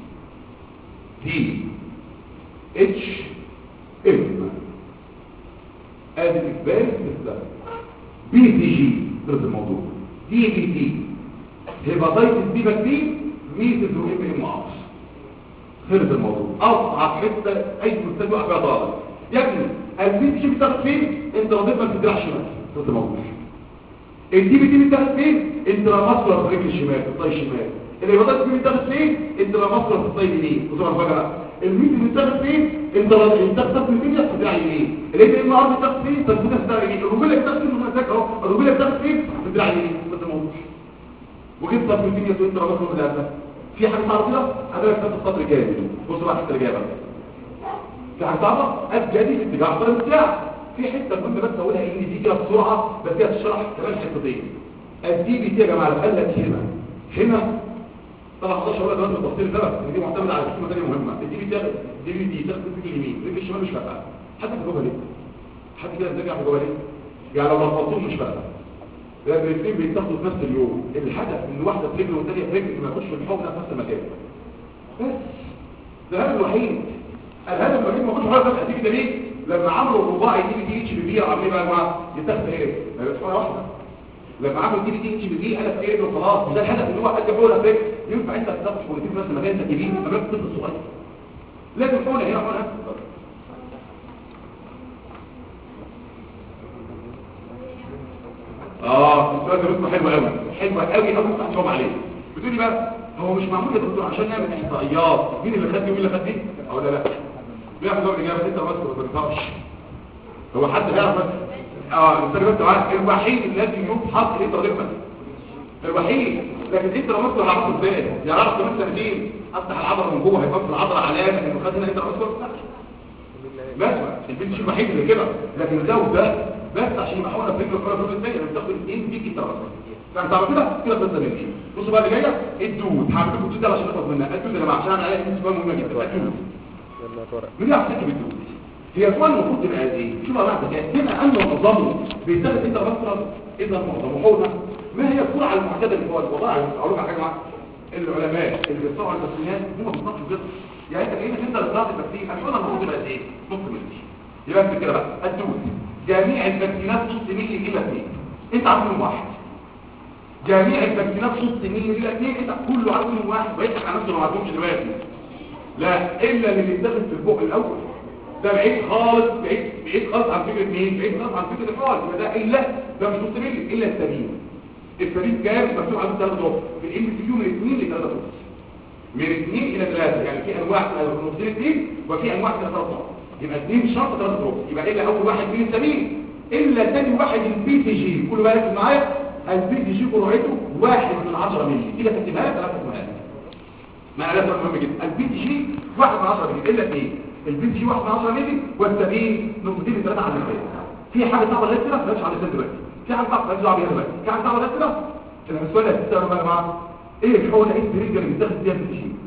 دي اتش ام ادي الاجباري بالظبط. بي تي جي درس الموضوع. دي بي تي هيباتيتس بي بكتير ميتز وام ام ار. خلص الموضوع. اصعب حته اي استاذ يقع فيها طالب يا ابني البي تي جي بتاخد فين؟ انت رضيت ما تدرعش درس الموضوع. الدي بي تي بتاخد فين؟ انت ماسكولار في رجل الشمال في الطي الشمال. الهيباتيتس بي بتاخد فين؟ انت ماسكولار في الطي اليمين. بصوا على فكره الميت بتاخد فين؟ انت انت بتاخد الدنيا في الدراع اليمين. الايه ام ار بتاخد فين؟ تثبيت الدراع اليمين. الروبيلا بتاخد فين؟ انا فاكر اهو الروبيلا بتاخد فين؟ في الدراع اليمين. ما تموتش وجبت في الدنيا تو انت ماسكولار في الدراع. في حاجه صعبه كده هدرك في السطر كامل. بصوا بقى الحته اللي جايه بقى في حاجه صعبه ابجدي في اتجاه عقارب الساعه. في حته مهمه بس اقولها ان دي كده بسرعه بس هي هتشرح كمان حتتين. الدي بي تي يا جماعه قال لك هنا هنا طبعا ما اقدرش اقول لك دلوقتي التفصيل ده بس دي معتمده على حاجه ثانيه مهمه. الدي بي تاخد دي بي دي تاخد رجل اليمين رجل الشمال مش فارقه حتى في جوه ليه حد كده بيرجع في جوه ليه يعني لو رفضتهم مش فارقه لان الاثنين بيتاخدوا في نفس اليوم. الهدف ان واحده في رجل والثانيه في رجل ما يخش في الحضن في نفس المكان بس ده الهدف الوحيد. الهدف الوحيد ما يخش حاجه في دي ليه لما عملوا الرباعي دي بي اتش بي بي عاملين بقى يا جماعه يتاخد ايه ما يبقاش حاجه واحده. لما عملوا دي بي اتش بي بي انا في ايه وخلاص ده الهدف ان هو قد حوله فيك ينفع انت تاخد حولتين في نفس المكان تجيبين ما بين الطفل الصغير لازم حوله هنا حوله. اه السؤال ده بيطلع حلو قوي حلو قوي قوي تحتهم عليه. بتقولي بقى هو مش معمول يا دكتور عشان نعمل احصائيات مين اللي خد دي ومين اللي خد دي او لا لا بياخد دور الاجابه انت بس ما بتعرفش هو حد بيعرف اه انت بس عارف الوحيد الذي يفحص الانترنت الوحيد لكن انت لو مصر عرفته ازاي يعني عرفت من سنتين افتح العضله من جوه هيبقى العضله علامه انه خد هنا انت مصر بس البنت شيء وحيد اللي كده لكن لو ده بس عشان يبقى حوالي فكره كره فلوس ازاي انا بتاخد الاثنين دي كده فانت عارف كده كده بس مني. بصوا بقى اللي جايه الدود هعمل لكم الدود ده عشان نخلص منها. الدود يا جماعه عشان اعمل عليها اسم سؤال مهم جدا. الدود مين يعرف تكتب الدود هي سؤال المفروض تبقى ايه شوف يا جماعه بما ان معظمه بيتاخد انت مصر اذا معظمه حوله ما هي السرعه المعتاده اللي هو والله اقول لك على حاجه العلماء اللي بيصنعوا البكتيريات هم بيصنعوا كده يعني انت كانك انت اللي بتاخد البكتيريا الحوله المفروض تبقى ايه نص مللي يبقى انت كده بقى الدود جميع البكتيريات نص مللي الى اثنين انت عارف منهم واحد جميع البكتيريات نص مللي الى اثنين انت كله عارف منهم واحد ويضحك على نفسه ما عندهمش دلوقتي لا الا اللي بيتاخد في البق الاول ده بعيد خالص بعيد بعيد خالص عن فكره مين بعيد خالص عن فكره الحوال يبقى ده الا ده مش نص مللي الا السبيل السبيل كام مكتوب عليه ثلاثة ضغط في الام سي كيو من اثنين ل ثلاثة ضغط من اثنين الى ثلاثة يعني في انواع نصين اثنين وفي انواع ثلاثة ضغط يبقى اثنين شرط ثلاثة ضغط يبقى الا اول واحد من السبيل الا ثاني واحد البي تي جي كل بالك معايا البي تي جي قرعته واحد من عشرة مللي كده كتبها لك ثلاثة اسمها ما انا لازم مهم جدا البي تي جي واحد من عشرة مللي الا اثنين البي تي جي واحد من عشرة مللي والسبيل نقطتين ثلاثة على اللسان. في حاجه صعبه غير كده مالهاش على اللسان دلوقتي في حاجه صعبه غير دلوقتي دلوقتي في حاجه صعبه غير كده السؤال اللي هتساله بقى يا جماعه ايه الحقنه ايه السرنجه اللي بتاخد فيها البي تي جي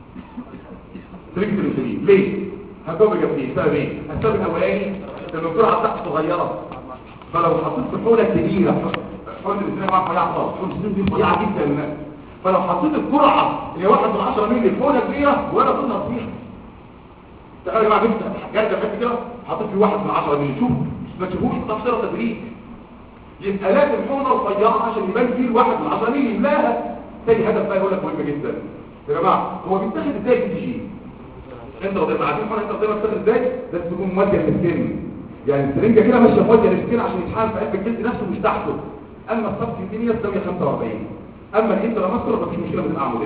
سرنجه الانسولين ليه هجاوب اجابتين السبب ايه السبب الاولاني ان الجرعه بتاعته صغيره فلو حطيت في حقنه كبيره حقنه الانسولين معاها رفيعه خالص حقنه الانسولين دي رفيعه جدا فلو حطيت الجرعه اللي هي واحد من عشرة مللي في حقنه كبيره ولا تظهر فيها تخيل يا جماعه جبت جرده حته كده حطيت فيه واحد من عشرة مللي شوف ما تشوفوش تفصيله تدريج يبقى لازم حقنه رفيعه عشان يبان فيه الواحد من عشرة مللي يملاها. تاني هدف بقى يقول لك مهم جدا يا جماعه هو بيتاخد ازاي البي تي جي انت لو ما عارفين حقنه انت بتاخد ازاي ده تكون موجه للسكن يعني السرنجه كده ماشيه موجه للسكن عشان يتحقن في قلب الجلد نفسه مش تحته. اما السبكتينيوس زاويه خمسة وأربعين اما الانتراماسكولار مفيش مشكله في العموديه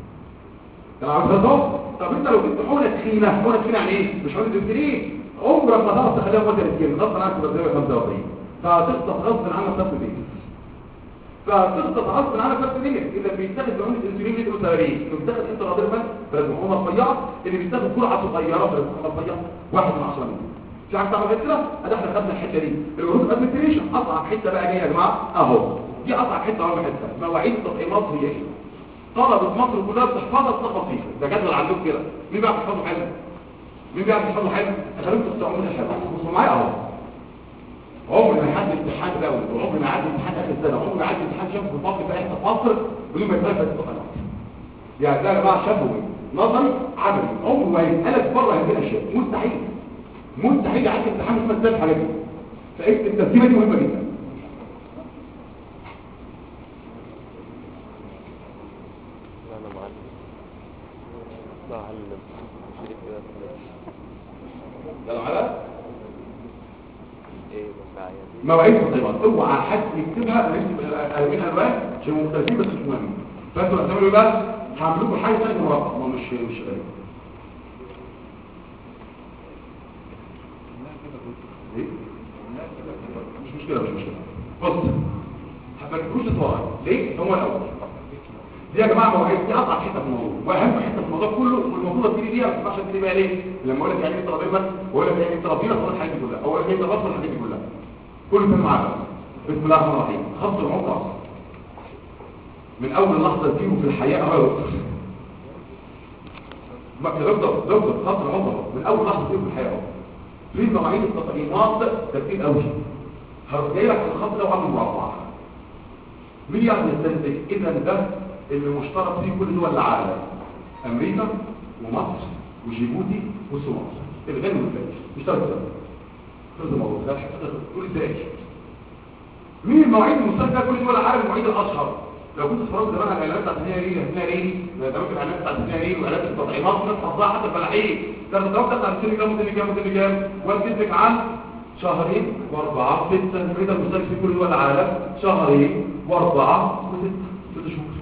كان عارف ده. طب انت لو جبت حقنه تخينه حقنه تخينه يعني ايه مش حقنه انسولين عمرك ما تعرف تخليها موجه للسكن غصب عنك تبقى زاويه خمسة وأربعين فهتخطف غصب عنك السبكتينيوس فهتخطف غصب عنك السبكتينيوس اللي بيتاخد بعون الانسولين بيدو تمارين اللي بيتاخد انتراديرمال فلازم حقنه رفيعه اللي بيتاخد جرعه صغيره فلازم حقنه رفيعه واحد من عشرة مللي في حاجه تعمل كده ادي احنا خدنا الحته دي الورود ادمنستريشن اصعب حته بقى جايه يا جماعه اهو دي اصعب حته اهو حته مواعيد التطعيمات هي ايه طلبه مصر كلها بتحفظها بصفه فيها ده جدول عندكم كده مين بيعرف يحفظه حلو مين بيعرف يحفظه حلو خليكم تستوعبوا الحلو بصوا معايا اهو عمر ما حد امتحان الاول وعمر ما عدى امتحان اخر السنه عمر ما عدى امتحان شافه في الفصل في احنا مصر بدون ما يتعرف التطعيمات يعني ده يا جماعه شافوا نظري عملي عمر ما يتقلب بره هذه الاشياء مستحيل مستحيل عندك امتحان اسمه الثالث حاجه دي فالترتيبه دي مهمه جدا. انا معلم معلم شريك كده يلا على ايه مساعد مواعيد التطعيمات اوعى حد يكتبها نكتب الوان الوان عشان مختلفين بس مش مهم فانتوا هتعملوا بقى هعمل لكم حاجه ثانيه مرقم ما مش مش غالي مش مشكلة مش مشكلة بص ما تكونش تتوقع ليه؟ هو الأول دي يا جماعة مواعيد دي أصعب حتة في الموضوع وأهم حتة في الموضوع كله والمفروض أبتدي بيها بس عشان تبتدي بيها ليه؟ لما أقول لك يعني أنت ربيع بس وأقول لك يعني أنت ربيع صار الحاجات دي كلها أو أنت ربط الحاجات دي كلها كله كان معاك بسم الله الرحمن الرحيم خط العمر من اول لحظه فيه في الحياه اهو ما يقدر يقدر خاطر عمره من اول لحظه فيه في الحياه اهو في مواعيد التطعيمات ترتيب قوي هروح جاي لك الخط ده وعامل مربع مين يعني يستنتج اذا ده اللي مشترك فيه كل دول العالم امريكا ومصر وجيبوتي والصومال الغني والفقير مشترك ده خلص الموضوع ده تقول ازاي مين المواعيد المشتركه فيها كل دول العالم المواعيد الاشهر لو كنت اتفرجت زمان على الاعلانات بتاعت الدنيا ريلي الدنيا ريلي ده ممكن الاعلانات بتاعت الدنيا ريلي واعلانات التطعيمات الناس حافظاها حتى الفلاحين كانت الدكتور بتاع سن كام وسن كام وسن كام وكتبك عن شهرين واربعه وسته المريض المشترك في كل دول العالم شهرين واربعه وسته ست شهور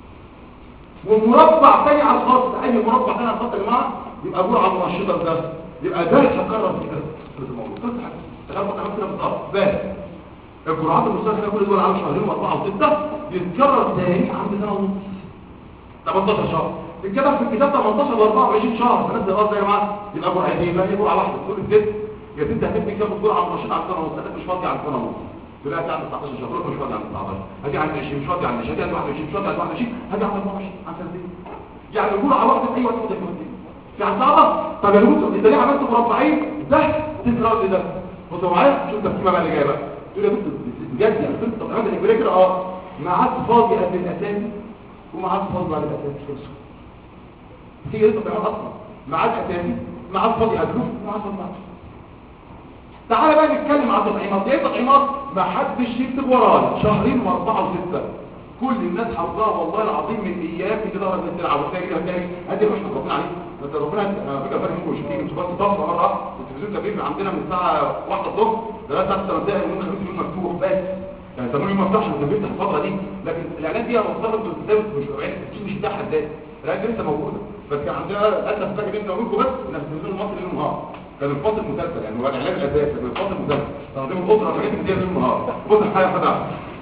ومربع ثاني على الخط اي مربع ثاني على الخط يا جماعه يبقى جرعه منشطه ده يبقى ده هيتكرر في كده في الموضوع قصه حاجه تخيل تعمل كده بالظبط بس الجرعات المشتركه كل دول العالم شهرين واربعه وسته يتكرر تاني عند سنه ونص تمنتاشر شهر الكتاب في الكتاب تمنتاشر واربعه وعشرين شهر فالناس خلاص يا جماعه يبقى جرعتين بقى هي جرعه واحده تقول الست يا ست هتبقى تاخد جرعه منشطه على سنه ونص انت مش فاضي على سنه ونص دلوقتي عند تسعتاشر شهر مش فاضي عند تسعتاشر هاجي عند عشرين مش فاضي عند عشرين هاجي عند واحد وعشرين مش فاضي عند واحد وعشرين هاجي عند اربعه وعشرين عند سنتين يعني جرعه واحده في اي وقت فاضي فيه في عصابه طب يا دكتور انت ليه عملت مربعين ده تسرع ده بصوا معايا شوف التقسيمه بقى اللي جايه بقى تقول يا دكتور بجد يعني في التطعيمات الاجباريه كده اه معاد فاضي قبل الاساسي ومعاد فاضي بعد الاساسي خلصوا تيجي التطعيمات اصلا معاد اساسي معاد فاضي قبله ومعاد فاضي بعده تعالى بقى نتكلم على التطعيمات ايه التطعيمات ما حدش يكتب ورايا شهرين واربعه وسته كل الناس حافظاها والله العظيم من ايام كده ولا بتلعب وتلاقي كده هتلاقي ادي مش ربنا عليك انت ربنا انا فاكر فرق منكم وشتيني مش بس ضغط مره التلفزيون كان بيقفل عندنا من الساعه واحده الظهر لغايه الساعه ستة مساء يوم الخميس يوم مفتوح بس يعني تمام يوم مفتوح عشان كان بيفتح الفتره دي لكن الاعلانات دي انا وصلت للكتاب مش اكيد مش بتاعها ازاي الاعلانات لسه موجوده بس كان عندنا للاسف فاكر انت اقول لكم بس ان التلفزيون المصري ليل ونهار كان الفاصل مسلسل يعني هو الاعلان الاساسي كان الفاصل مسلسل تنظيم الاسره الحاجات دي ليل ونهار بص حاجه حاجه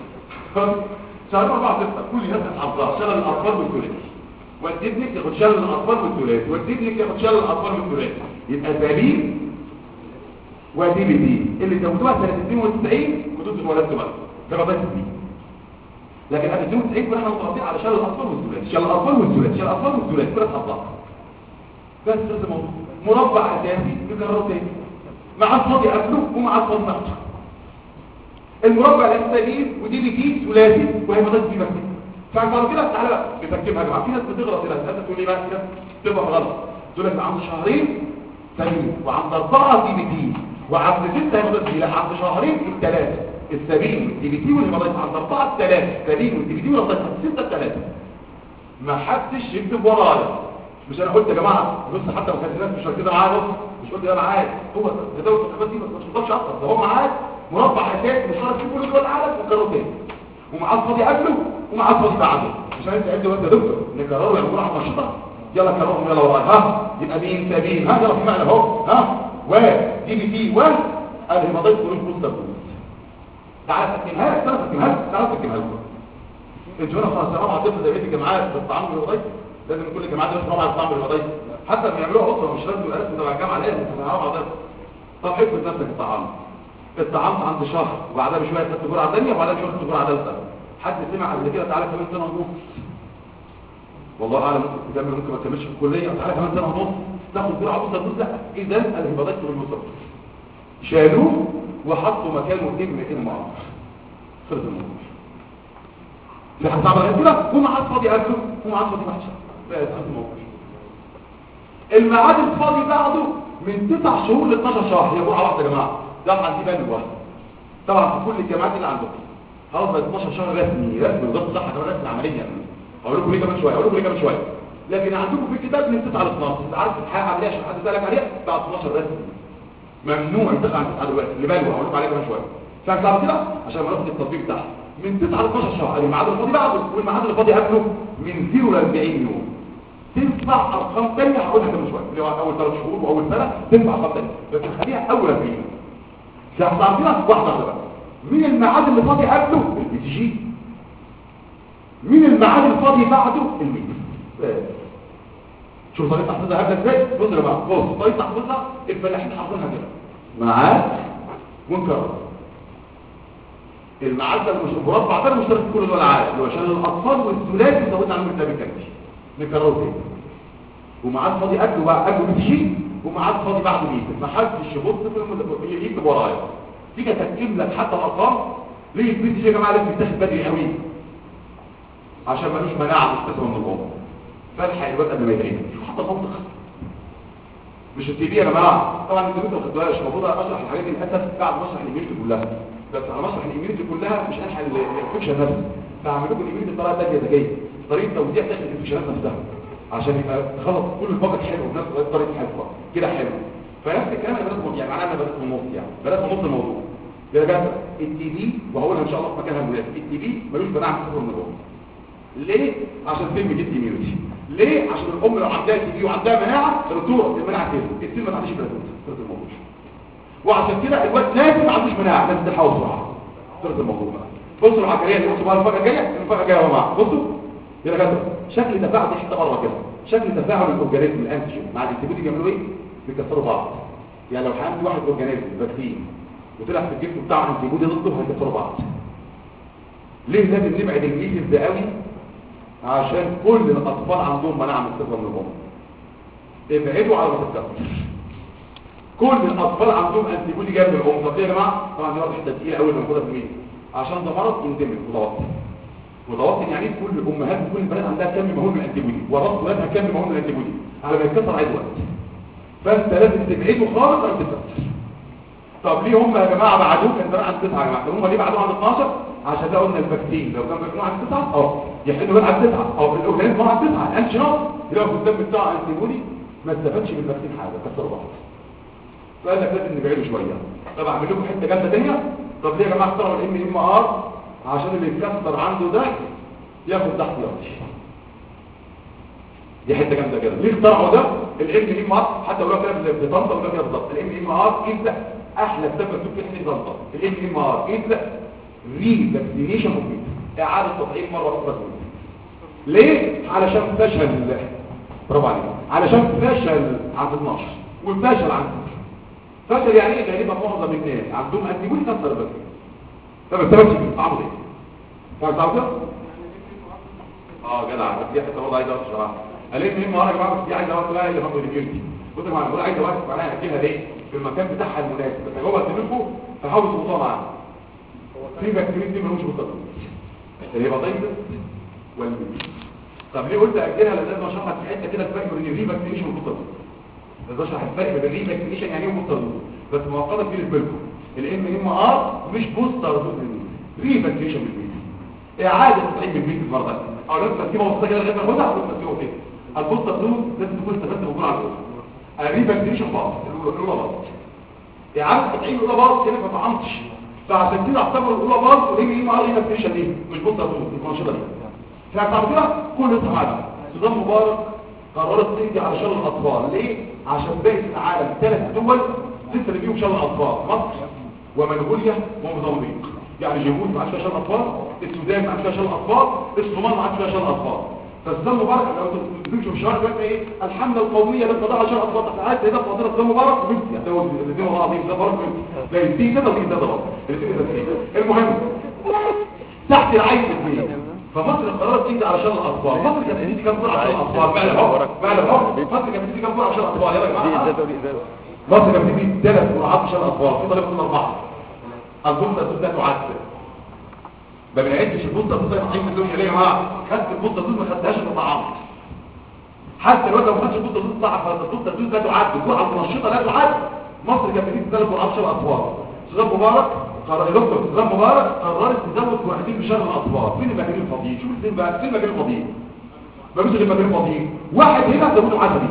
شهر أربعة ستة كل الناس حافظاها شلل الاطفال والثلاث والدي ابنك ياخد شلل الاطفال والثلاث والدي ابنك ياخد شلل الاطفال والثلاث يبقى سبيل ودي بدي اللي زودوها سنه اتنين وتسعين وانتوا اتولدتوا بقى ده بقى دي لكن قبل اتنين وتسعين كنا احنا متربيين على شلل الاطفال والثلاث شلل الاطفال والثلاث شلل الاطفال والثلاث كلها حافظاها بس ده الموضوع مربع اساسي يكرره تاني مع الفاضي قبله ومع الفاضي بعده المربع الاساسي ودي بي تي ثلاثي وهيبقى دي بس فعشان كده تعالى بقى بتركبها يا جماعه في ناس بتغلط كده الناس تقول لي بقى كده تبقى غلط تقول لك عند شهرين سليم وعند اربعه دي بي تي وعند سته هيبقى دي لا عند شهرين الثلاثه السليم والدي بي تي والهيبقى عند اربعه الثلاثه السليم والدي بي تي والهيبقى عند سته الثلاثه ما حدش يكتب ورايا مش انا قلت يا جماعه بص حتى لو كانت الناس مش كده معايا بص مش قلت ده معايا هو تداول التطبيقات دي ما تشطبش اكتر ده هو معاك مربع اساسي مشترك في كل دول العالم وكرره تاني ومعاه الفاضي قبله ومعاه الفاضي بعده مش انت قد وانت دكتور نكرره يا جماعه نشطه يلا كررهم يلا ورايا ها يبقى مين سبيل ها يلا في معنى اهو ها و دي بي تي و الهيماتيت كلهم بوستر تعالى تكتبها لك تعالى تكتبها لك تعالى تكتبها لك انتوا هنا خلاص رابعه طفل زي بيت الجامعات بالطعام بالوظيفه لازم كل الجامعات دي رابعه الطعام بالوظيفه حتى بيعملوها اسره مش لازم يبقى اسمه تبع الجامعه لازم تبقى رابعه طفل طب افرض نفسك الطعام الطعام عند شهر وبعدها بشويه خدت جرعه ثانيه وبعدها بشويه خدت جرعه ثالثه حد سمع قبل كده تعالى كمان سنه ونص والله اعلم ممكن تكمل ممكن ما تكملش في الكليه تعالى كمان سنه ونص تاخد جرعه بوستر دوز لا اذا الهيباتيت بالبوستر شالوه وحطوا مكانه ابن ام ار خلص الموضوع في حد صعب غير كده ومعاد فاضي قبله ومعاد فاضي وحشه بقى خلص الموضوع الميعاد الفاضي بعده من تسع شهور ل اتناشر شهر هي جرعه واحده يا جماعه طبعا دي بان واحده طبعا في كل الجامعات اللي عندكم خلاص بقى اتناشر شهر رسمي رسمي وزاره الصحه كمان رسمي عمليا اقول لكم ليه كمان شويه اقول لكم ليه كمان شويه لكن عندكم في الكتاب من تسعة ل اتناشر انت عارف الحياه عمليه عشان حد سالك عليها بعد اتناشر رسمي ممنوع تسعة عن تسعة دلوقتي اللي بالو هقول لكم عليه كمان شويه فاهم صعب كده عشان ما ناخد التطبيق بتاعها من تسعة ل اتناشر شهر الميعاد الفاضي بعده والميعاد الفاضي قبله من صفر ل اربعين يوم تنفع ارقام ثانيه هقولها كمان شويه اللي هو اول ثلاث شهور واول سنه تنفع ارقام ثانيه بس نخليها اول اربعين يوم فاحنا كده واحده واحده بقى مين الميعاد اللي فاضي قبله البي تي جي مين الميعاد الفاضي بعده الميت شوف طريقه تحفظها قبل ازاي بص يا جماعه بص طريقه تحفظها الفلاحين حافظينها كده ميعاد ونكرر المعدل مش مربع ده مشترك في كل دول العالم عشان الاطفال والثلاثي زودنا على المكتب الكامل نكرره تاني ومعاد فاضي قبله بقى قبله بتشيل ومعاد فاضي بعده بيكتب ما حدش يبص في يكتب ورايا تيجي تكتب لك حتى الارقام ليه البيت يا جماعه لازم يتاخد بدري قوي عشان ملوش مناعه مستثمر من الام فالحق الواد قبل ما يتعمل حتى منطق مش التي بي يا جماعه طبعا انتوا ما خدتوهاش المفروض اشرح الحاجات دي للاسف بعد مسرح الاميونيتي كلها بس على مسرح الاميونيتي كلها مش الحق الانفكشن نفسه فاعمل لكم الاميونيتي بطريقه ثانيه ذكيه طريقه توزيع داخل الانفكشنات نفسها عشان يبقى تخلص كل الباقه حلو وفي نفس الوقت طريقه حلوه كده حلو فنفس الكلام انا بدات يعني معناها انا بدات من النص يعني بدات من نص الموضوع يا جماعه التي بي وهقولها ان شاء الله في مكانها المناسب التي بي ملوش مناعه تسافر من الام ليه عشان فيلم جدي اميونيتي ليه عشان الام لو عندها تي بي وعندها مناعه الدكتوره المناعه كده السن ما تعديش بلا ثلث الموضوع وعشان كده الواد لازم ما عندوش مناعه لازم تحاول بسرعه ثلث الموضوع بصوا العقليه اللي بصوا بقى الفقره الجايه الفقره الجايه يا جماعه بصوا يا جماعه شكل تفاعل دي حته بره كده شكل تفاعل الاورجانيزم الانتيجين مع الانتيبودي بيعملوا ايه بيكسروا بعض يعني لو عندي واحد اورجانيزم فاكسين وطلع في الجسم بتاع الانتيبودي ضده هيكسروا بعض ليه لازم نبعد الميزل ده قوي عشان كل الاطفال عندهم مناعه مستقره من الام ابعدوا على ما تتكسر كل الاطفال عندهم انتيبودي جنب الام طب ليه يا جماعه طبعا دي حته تقيله قوي موجوده في الميزل عشان ده مرض انديميك متوسط متوسط يعني كل الامهات وكل البنات عندها كم مهول من الانتيبودي ورص ولادها كم مهول من الانتيبودي على ما يتكسر عايز وقت فانت لازم تبعده خالص ولا تتكسر طب ليه هم يا جماعه بعدوك انت عند تسعة يا جماعه هم ليه بعدوه عند اتناشر عشان ده قلنا الفاكسين لو كان فاكسين عند تسعة اه يحلوا بقى عند تسعة اه الاورجانيزم عند تسعة الانتي نوت يلاقوا في الدم بتاع الانتيبودي ما استفادش من الفاكسين حاجه كسروا بعض فقال لك لازم نبعده شويه طب اعمل لكم حته جامده ثانيه طب ليه يا جماعه اخترعوا الام ام ار عشان اللي يتكسر عنده ده ياخد تحت ياضي دي حته جامده كده ليه اخترعوا ده الام ام ار حتى لو كده في طنطا ولا كده بالظبط الام ام ار كده احلى كتاب مكتوب فيه حته طنطا الام ام ار كده ري فاكسينيشن اوف اعاده تطعيم مره اخرى ليه علشان فشل برافو عليك علشان فشل عند اتناشر والفشل عند فشل يعني ايه غالبا معظم الناس عندهم انتيبودي كسر بس طب السبب ايه عامل ايه فاهم تعرف اه جدع دي حته برضه عايز اشرحها قالت لي المره يا جماعه دي عايزه وقت بقى اللي برضه ديفيرتي بصوا يا جماعه عايزه وقت معناها اجلها ليه في المكان بتاعها المناسب بس جوه دماغكم فحاولوا تبصوا معاها في بكتيريا دي ملوش بطاقه الهيباتيتس والميليز طب ليه قلت اجلها لان لازم اشرح لك في حته كده الفرق بين الري فاكسينيشن والبطاقه لازم اشرح الفرق بين الري فاكسينيشن يعني ايه والبطاقه بس مؤقتا في بالكم الام ام ار مش بوستر دوز ري فاكسينيشن بالميليز اعاده تطعيم بالميليز المره دي او لازم تسيبها وسطها كده لغايه ما تاخدها او تسيبها كده البوستر دوز لازم تكون استفدت من الجرعه الاولى الري فاكسينيشن فقط الاولى بس اعاده تطعيم الاولى بس كده ما طعمتش فعشان كده اعتبر الاولى بس والام ام ار ري فاكسينيشن دي مش بوستر دوز الانشطه دي فبعد كده كل سمعنا سودان مبارك قررت تيجي على شر الاطفال ليه عشان باقي العالم ثلاث دول لسه اللي فيهم شر الاطفال مصر ومنغوليا وموزمبيق يعني جيبوتي ما عادش فيها شر اطفال السودان ما عادش فيها شر اطفال الصومال ما عادش فيها شر اطفال فالسودان مبارك لو انتوا بتمشوا في شهر بقى ايه الحمله القوميه للقضاء على شر الاطفال تعالى ده فاضل السودان مبارك وبنتي يعني الاثنين والله العظيم ده مبارك وبنتي لا يدي كده ولا كده ده الاثنين المهم تحت العين الاثنين فمصر قررت تيجي على شر الاطفال مصر كانت بتدي كام جرعه عشان الاطفال بعد الحكم بعد الحكم مصر كانت بتدي كام جرعه عشان الاطفال يلا يا جماعه مصر كانت بتدي ثلاث جرعات عشان الاطفال في طريقه اربعه البوستر دوز ده تعد ما بنعدش البوستر دوز ده في الدنيا ليه يا جماعه خدت البوستر دوز ما خدتهاش في الطعام حتى لو ما خدتش البوستر دوز بتاعها فالبوستر دوز ده تعد الجرعه المنشطه لا تعد مصر كانت بتدي ثلاث جرعات عشان الاطفال سودان مبارك قرر دكتور سودان مبارك قررت تزود جرعتين بشر الاطفال فين المكانين الفاضيين شوف الاثنين بقى فين المكانين الفاضيين ما فيش غير المكانين الفاضيين واحد هنا زودوا عسلي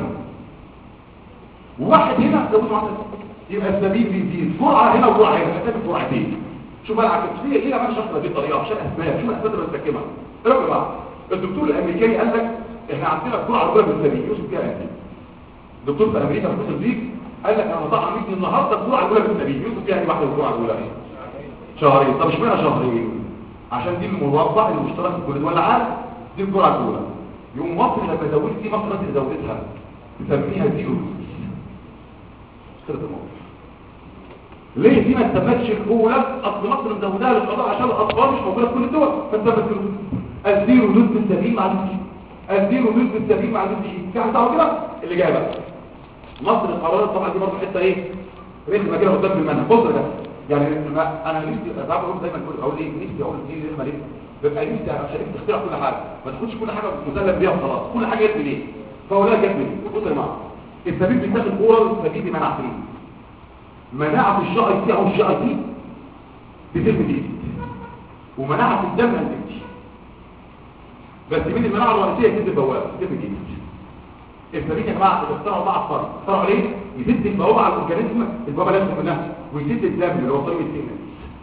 وواحد هنا زودوا عسلي يبقى السبيل بيزيد جرعه هنا وجرعه هنا هتبقى جرعتين شوف بقى العكسيه ليه عمل شخص بهذه الطريقه عشان اسباب شوف الاسباب اللي بنستخدمها ايه يا جماعه الدكتور الامريكاني قال لك احنا عندنا الجرعه الاولى بالسبيل يوسف فيها انت الدكتور في امريكا في الفيك قال لك انا هضع منك النهارده الجرعه الاولى بالسبيل يوسف فيها واحده الجرعه الاولى شهرين طب اشمعنى شهرين عشان دي المربع المشترك في كل دول العالم دي الجرعه الاولى يوم مصر لما زودت دي مصر اللي زودتها بتسميها زيرو كده الموضوع ليه دي ما تسمتش الاولى؟ اصل مصر مزودها للقضاء عشان الاطفال مش موجوده في كل الدول، فانتبت الزيرو ضد السبيل مع ضد الزيرو ضد السبيل مع ضد شيء. في حاجه كده اللي جايه بقى مصر قررت طبعا دي برضه حته ايه رخمه كده قدام المنهج. بص ده يعني انا نفسي بقول دايما كل اقول ايه نفسي اقول ايه رخمه ليه؟ ببقى نفسي عشان تخترع كل حاجه ما تاخدش كل حاجه مسلم بيها وخلاص، كل حاجه جت منين؟ فاولاد جت منين؟ بص يا جماعه السبيل بيتاخد اورال السبيل دي مناعتين، مناعه الجي اي تي او الجي اي تي بتلم دي ومناعه الدم انتج، بس مين المناعه الرئيسيه كده البوابه بتلم دي. السبيل يا جماعه اخترعوا بقى الفرق، اخترعوا ليه؟ يسد البوابه على الاورجانيزم، البوابه لازم منها ويسد الدم اللي هو طريق السمنه،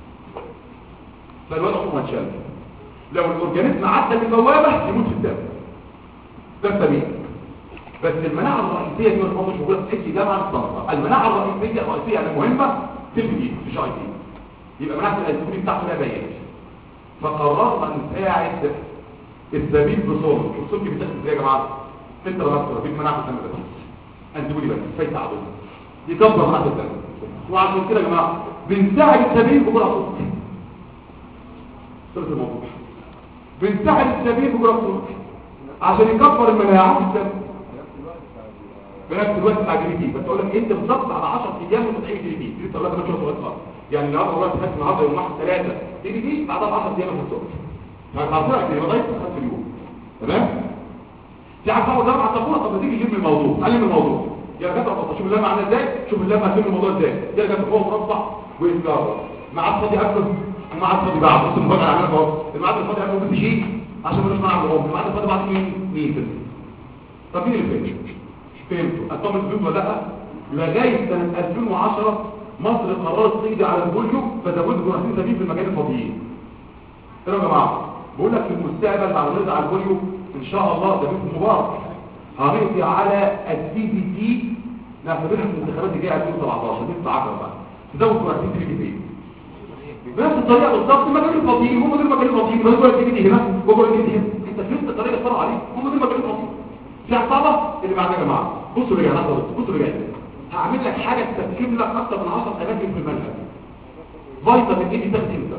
فالواد عمره ما اتشال. لو الاورجانيزم عدى بالبوابه يموت في الدم، ده السبيل. بس المناعه الرئيسيه دي مش موجوده في حته جامعه الصنطه، المناعه الرئيسيه الرئيسيه المهمه في الجديد في جي اي تي، يبقى مناعه الانسولين بتاعته لا باينه. فقررنا نساعد السبيل بصوره، الصوره بتاخد ازاي يا جماعه؟ فلتر ماستر في مناعه الدم بس انتبهوا بس فايت عدو يكبر مناعه الدم، وعشان كده يا جماعه بنساعد السبيل بجرعه صوتي. صوره الموضوع بنساعد السبيل بجرعه صوتي عشان يكبر المناعه في الدم بنفس الوقت بتاع جي بي تي. بس اقول لك انت بالظبط على عشرة ايام متعين جي بي تي لسه اقول لك انا شويه صغير، يعني النهارده والله خدت النهارده يوم واحد ثلاثة جي بي تي بعدها ب عشرة ايام في الصبح هتعطيك كده لغايه خمسة في اليوم. تمام؟ في عارف اول جامعه الطابوره طب ما تيجي جيب لي الموضوع تعلم الموضوع يا جدع، شوف اللمعه عامله ازاي، شوف اللمعه هتفهم الموضوع ازاي. يا جدع هو مربع ويتجرب معاد فاضي قبله ومعاد فاضي بعده. بص المفاجاه عاملها اهو، الميعاد الفاضي قبله بس شيء عشان ملوش معنى بالعمر، الميعاد الفاضي بعد مين مين. طب مين اللي فين؟ فهمتوا اطمن الفيديو ولا لا؟ لغايه سنه ألفين وعشرة مصر قررت تقضي على البوليو فزودوا جرعتين سبيل في المكان الفاضيين. ايه يا جماعه؟ بقول لك في المستقبل بعد ما نقضي على البوليو ان شاء الله ده بيت مبارك هنقضي على السي بي تي نعتبرها في الانتخابات الجايه ألفين وسبعتاشر دي عشرة بقى تزود جرعتين سي بي تي بنفس الطريقه بالظبط. المكان الفاضيين هم دول المكان الفاضيين بس جرعه سي بي تي هنا وجرعه سي بي تي هنا. انت فهمت الطريقه اللي عليه هم دول المكان الفاضيين. في عصابه اللي بعدها يا جماعه بصوا اللي جاي بصوا اللي جاي هعمل لك حاجه تركب لك اكتر من عشرة اماكن في المنهج. فيتامين ايه بتاخد امتى؟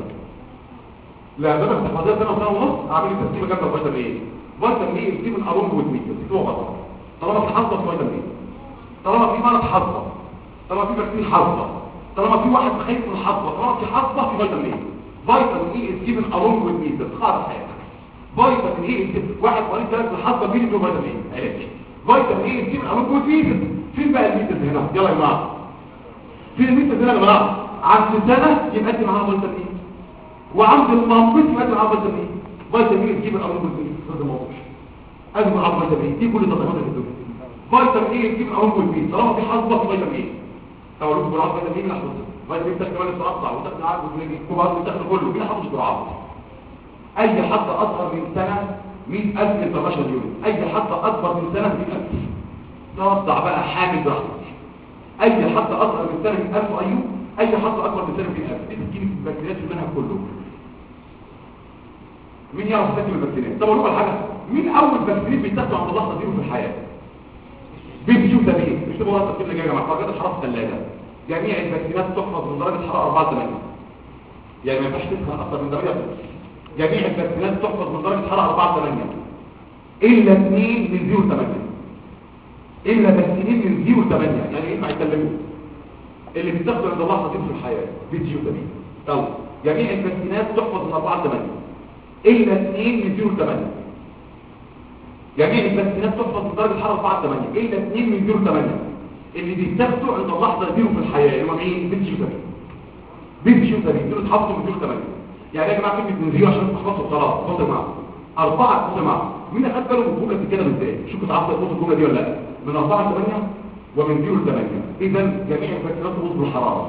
لا ده بس فاضل سنه وسنه ونص هعمل لك تركيبه جامده فيتامين ايه. فيتامين ايه دي من ارونج والميت بس هو غلط. طالما في حصه فيتامين ايه، طالما في مرض حصه، طالما في فاكسين حصه، طالما في واحد خايف من الحصه، طالما في حصه في فيتامين ايه. فيتامين ايه دي من ارونج والميت بس قاعده حياتك. فيتامين ايه واحد مريض ثلاث الحصه بيجي له فيتامين ايه علاج. فيتامين ايه دي من ارونج والميت. فين بقى الميتز هنا؟ يلا يا جماعه فين الميتز هنا يا جماعه؟ عند سنه يبقى انت معاها فيتامين ايه، وعند المنطقه يبقى انت معاها فيتامين ايه. فيتامين ايه دي من ارونج والميت هذا الموضوع ادي معاها فيتامين دي كل تطعيمات الدكتور. فيتامين ايه دي من ارونج والميت طالما في حصه في فيتامين ايه. اقول لكم جرعات فيتامين نحفظ فيتامين بتاخد كمان التقطع وتاخد عاد وتلاقي كبار وتاخد كله مين حافظ جرعات. اي حد اصغر من سنه مئة ألف انترناشونال يونت، اي حد اكبر من سنه مئة ألف. توضع بقى حامل براحتك. اي حد اصغر من سنه مئة ألف ايوه، اي حد اكبر من سنه مئة ألف. انت تجيب البكتيريات في المنهج كله. مين يعرف يسجل البكتيريات؟ طب اقول لكم حاجه، مين اول بكتيريا بيتاخدوا عند اللحظه دي في الحياه؟ بيبيو تبين مش تبغى تكتب لي يا جماعه درجه الحراره في الثلاجه. جميع البكتيريات تحفظ من درجه حراره أربعة وثمانين، يعني ما ينفعش تسخن اكتر من درجه. جميع البكتيريات تحفظ من درجه حراره أربعة وثمانين الا اثنين من صفر ثمانية، الا بكتيريا من صفر ثمانية يعني ينفع يتكلموا اللي بيتاخدوا عند اللحظه دي في الحياه بيبيو تبين. طب جميع البكتيريات تحفظ من أربعة وثمانين الا اثنين من صفر ثمانية، جميع البكتيريات تحفظ من درجه حراره أربعة وثمانين الا اثنين من صفر ثمانية اللي بيتاخدوا عند اللحظه دي في الحياه اللي هم مين؟ بيبيو تبين. بيبيو تبين دول اتحفظوا من صفر ثمانية. يعني يا جماعه كلمه من زيرو عشان تحفظوا خلاص. بصوا يا جماعه اربعه بصوا يا جماعه مين اخد باله من الجمله دي كده ازاي؟ شوفوا تعرفوا تقولوا الجمله دي ولا لا؟ من أربعة ثمانية ومن صفر ثمانية. اذا جميع البكتيريات تبوظ بالحراره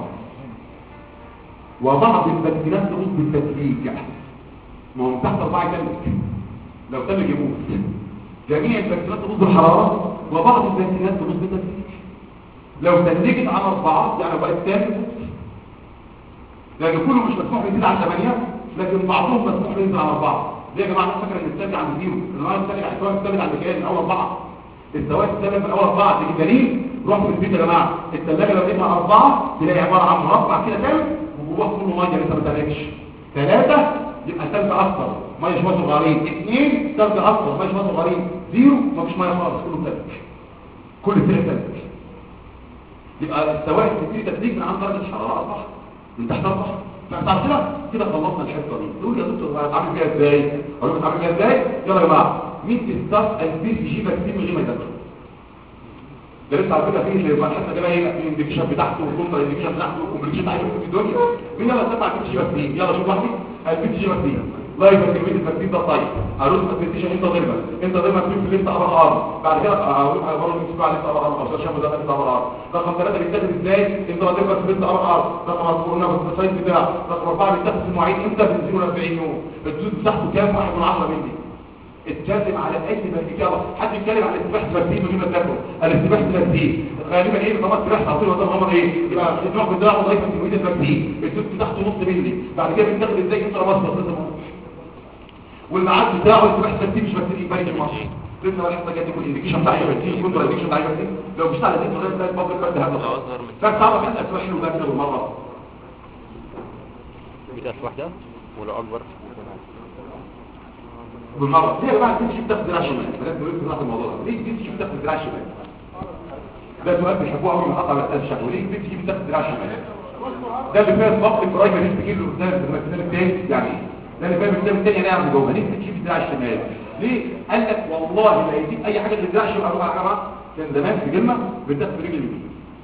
وبعض البكتيريات تبوظ بالتثليج. ما هو تحت أربعة تلج لو تلج يموت. جميع البكتيريات تبوظ بالحراره وبعض البكتيريات تبوظ بالتثليج. لو تلجت على أربعة يعني بقت ثالث، لأن كله مش مسموح يزيد على ثمانية لكن بعضهم مسموح ينزل على أربعة. ليه يا جماعة الناس فاكرة إن الثلج عند زيرو؟ النهارده الثلج على الثوابت الثابت عند كام؟ من أول أربعة. الثوابت الثابت من أول أربعة دي دليل رحت في البيت يا جماعه الثلاجه لو لقيتها اربعه تلاقي عباره عن مربع كده كامل وجواه كله ميه لسه ما اتسلقش. ثلاثه يبقى ثلج اصفر ميه شويه صغيرين. اثنين ثلج اصفر ميه شويه صغيرين. زيرو مفيش ميه خالص كله ثلج. كل ثلج ثلج. يبقى السوائل بتبتدي تدريج من عند درجه الحراره اصبح من تحت اربعه. فاحنا كده كده خلصنا الحته دي. تقول يا دكتور هتعمل فيها ازاي؟ اقول لك هتعمل فيها ازاي؟ يلا يا جماعه مين تستاف البي سي جي فاكسين من غير ما يذاكر؟ ده لسه على فكره فيه اللي يبقى الحته كده ايه الانديكيشن بتاعته والكونتر انديكيشن بتاعته والكومبليكيشن عايزه في الدنيا. مين يلا تسمع البي سي جي فاكسين؟ يلا شوف واحد البي سي جي فاكسين لايف اكتيفيتي الفاكسين ده طيب اروح ابلكيشن انت ضربه انت ضربه في الليست ابر ار بعد كده اروح على برضه مش على ليست ابر ار او شاشه ده ليست ابر ار رقم ثلاثه بيتاخد ازاي انت ضربه في ليست ابر ار رقم قلنا في السايت بتاعه رقم اربعه بيتاخد في المواعيد امتى في اثنين واربعين يوم الدوز بتاعته كام واحد من عشرة مللي. اتكلم على اي ماديكال حد يتكلم على الاستباحه الفاكسين من غير ما تذاكره الاستباحه الفاكسين غالبا ايه طبعا استباحه على طول وده غمر ايه يبقى النوع بتاعه ضعيف في كميه الفاكسين الدوز بتاعته نص مللي بعد كده بيتاخد ازاي انت رمضان والميعاد بتاعه استباحه الفاكسين مش فاكسين يبقى في مصر لسه ما لسه جاي يكون الانديكيشن بتاع الفاكسين كنت الانديكيشن بتاع الفاكسين لو مش على دي غير ده البابل فرد هذا فصعب حتى اسبوع حلو ده كده بالمره مئة واحده ولا اكبر بالمره ليه يا جماعه تمشي بتاخد دراع شمال بلاش نقول في الموضوع ده ليه تمشي بتاخد دراع شمال ده سؤال بيحبوه قوي من قطع الشهوه ليه تمشي بتاخد دراع شمال ده اللي فيها ضغط البرايمري هيست كيلو قدام المثال الثاني يعني ده اللي فاهم الكتاب الثاني انا اعمل جوه ليه تمشي بالدراع الشمال ليه قال لك والله لا يجيب اي حاجه للدراع الشمال يا جماعه كان زمان في كلمه بتاخد رجل اليمين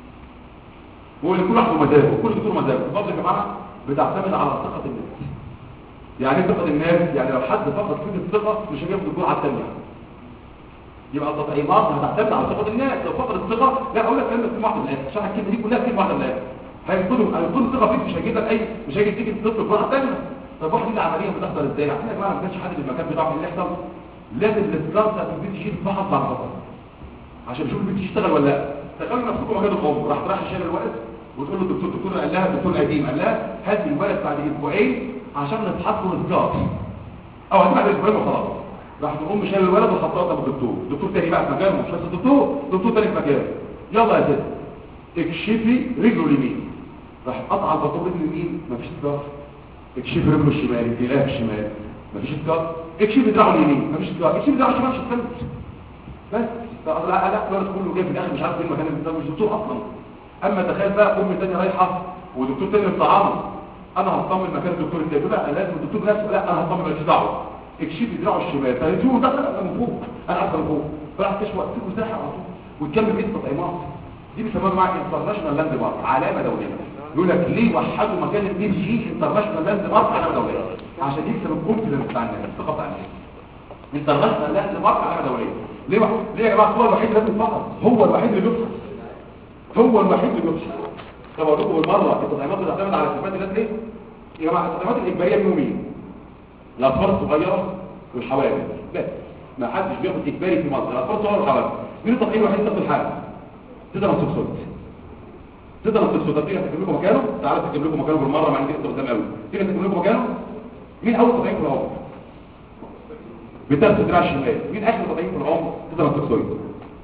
ولكل واحد مزاجه وكل دكتور مزاجه الفضل يا جماعه بتعتمد على ثقه الناس يعني ايه ثقه الناس يعني لو حد فقد فيه الثقه مش هياخد الجرعه الثانيه يبقى التطعيمات هتعتمد على ثقه الناس لو فقد الثقه لا اقول لك كلمه كلمه واحده من الاخر عشان الكلمه دي كلها كلمه واحده من الاخر هيفضلوا هيفضلوا الثقه فيك مش هيجي لك اي مش هيجي تيجي تطلب الجرعه الثانيه طب واحد دي العمليه بتحصل ازاي عشان يا جماعه ما كانش حد في المكان بتاعه اللي يحصل لازم الاسكار بتاعت البي تي جي تفحص بعد فتره عشان نشوف البي تي جي اشتغل ولا لا تخيلوا نفسكم مكان الام راح راح شايل الولد وتقول له الدكتور الدكتور قال لها الدكتور القديم قال لها هات الولد بعد اسبوعين عشان نفحص له الاسكار او هات بعد اسبوعين وخلاص راح تقوم شايل الولد وحطها قدام الدكتور الدكتور تاني بقى في مكانه مش بس الدكتور دكتور تاني في مكانه يلا يا ست اكشفي رجله اليمين راح قطع البطول رجله اليمين مفيش اسكار اكشفي رجله الشمال الجلاف الشمال مفيش اسكار اكشفي دراعه اليمين مفيش اسكار اكشفي دراعه الشمال مش هتكلم بس لا لا الولد كله جاي في الاخر مش عارف فين المكان اللي مش دكتور اصلا اما تخيل بقى ام ثانيه رايحه ودكتور ثاني بتطعمه انا هطمن مكان الدكتور الثاني لا لازم الدكتور نفسه لا انا هطمن ماليش دعوه اكشفي دراعه الشمال فيجوا دخل انا من فوق انا عارفه من فوق فراح تشوى تسيبه مساحه على طول وتكمل بيت تطعيمات دي بيسموها مع انترناشونال لاند مارك علامه دوليه يقول لك ليه وحدوا مكان البي جي انترناشونال لاند مارك علامه دوليه عشان يكسب الكونفدنس بتاع الناس الثقه بتاع الناس انترناشونال لاند مارك علامه دوليه ليه وح... ليه يا جماعه هو الوحيد اللي لازم يفحص هو الوحيد اللي بيفحص هو الوحيد اللي بيفحص طب اقول لكم بالمره التطعيمات بتعتمد على الصفات الناس ليه يا جماعه التطعيمات الاجباريه منهم مين الاطفال الصغيره والحوامل بس ما حدش بياخد اجباري في مصر الاطفال الصغيره والحوامل مين التطعيم الوحيد اللي بتاخد الحاله تقدر تقصد تقدر تقصد تقدر تكتب لكم مكانه تعالى تكتب لكم مكانه بالمره ما عندي قدام قوي تقدر تكتب لكم مكانه مين اول تطعيم في العمر بتاخد دراع الشمال مين اخر تطعيم في العمر تقدر تقصد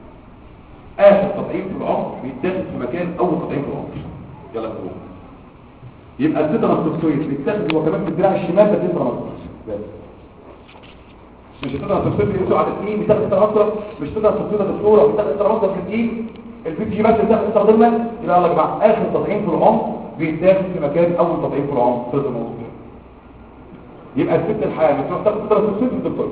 اخر تطعيم في العمر بيتاخد في مكان اول تطعيم في العمر يلا نقول يبقى التترس توكسويد بيتاخد هو كمان في الدراع الشمال ده تترس بس مش التترس توكسويد اللي بيسوع على التيم بتاخد الترس مش التترس توكسويد الدكتوره بتاخد الترس في التيم البي جي بس بتاخد تستخدمها يبقى يلا يا جماعه اخر تطعيم في العمر بيتاخد في مكان اول تطعيم في العمر في الموضوع يبقى الست الحامل تروح تاخد التترس توكسويد من الدكتور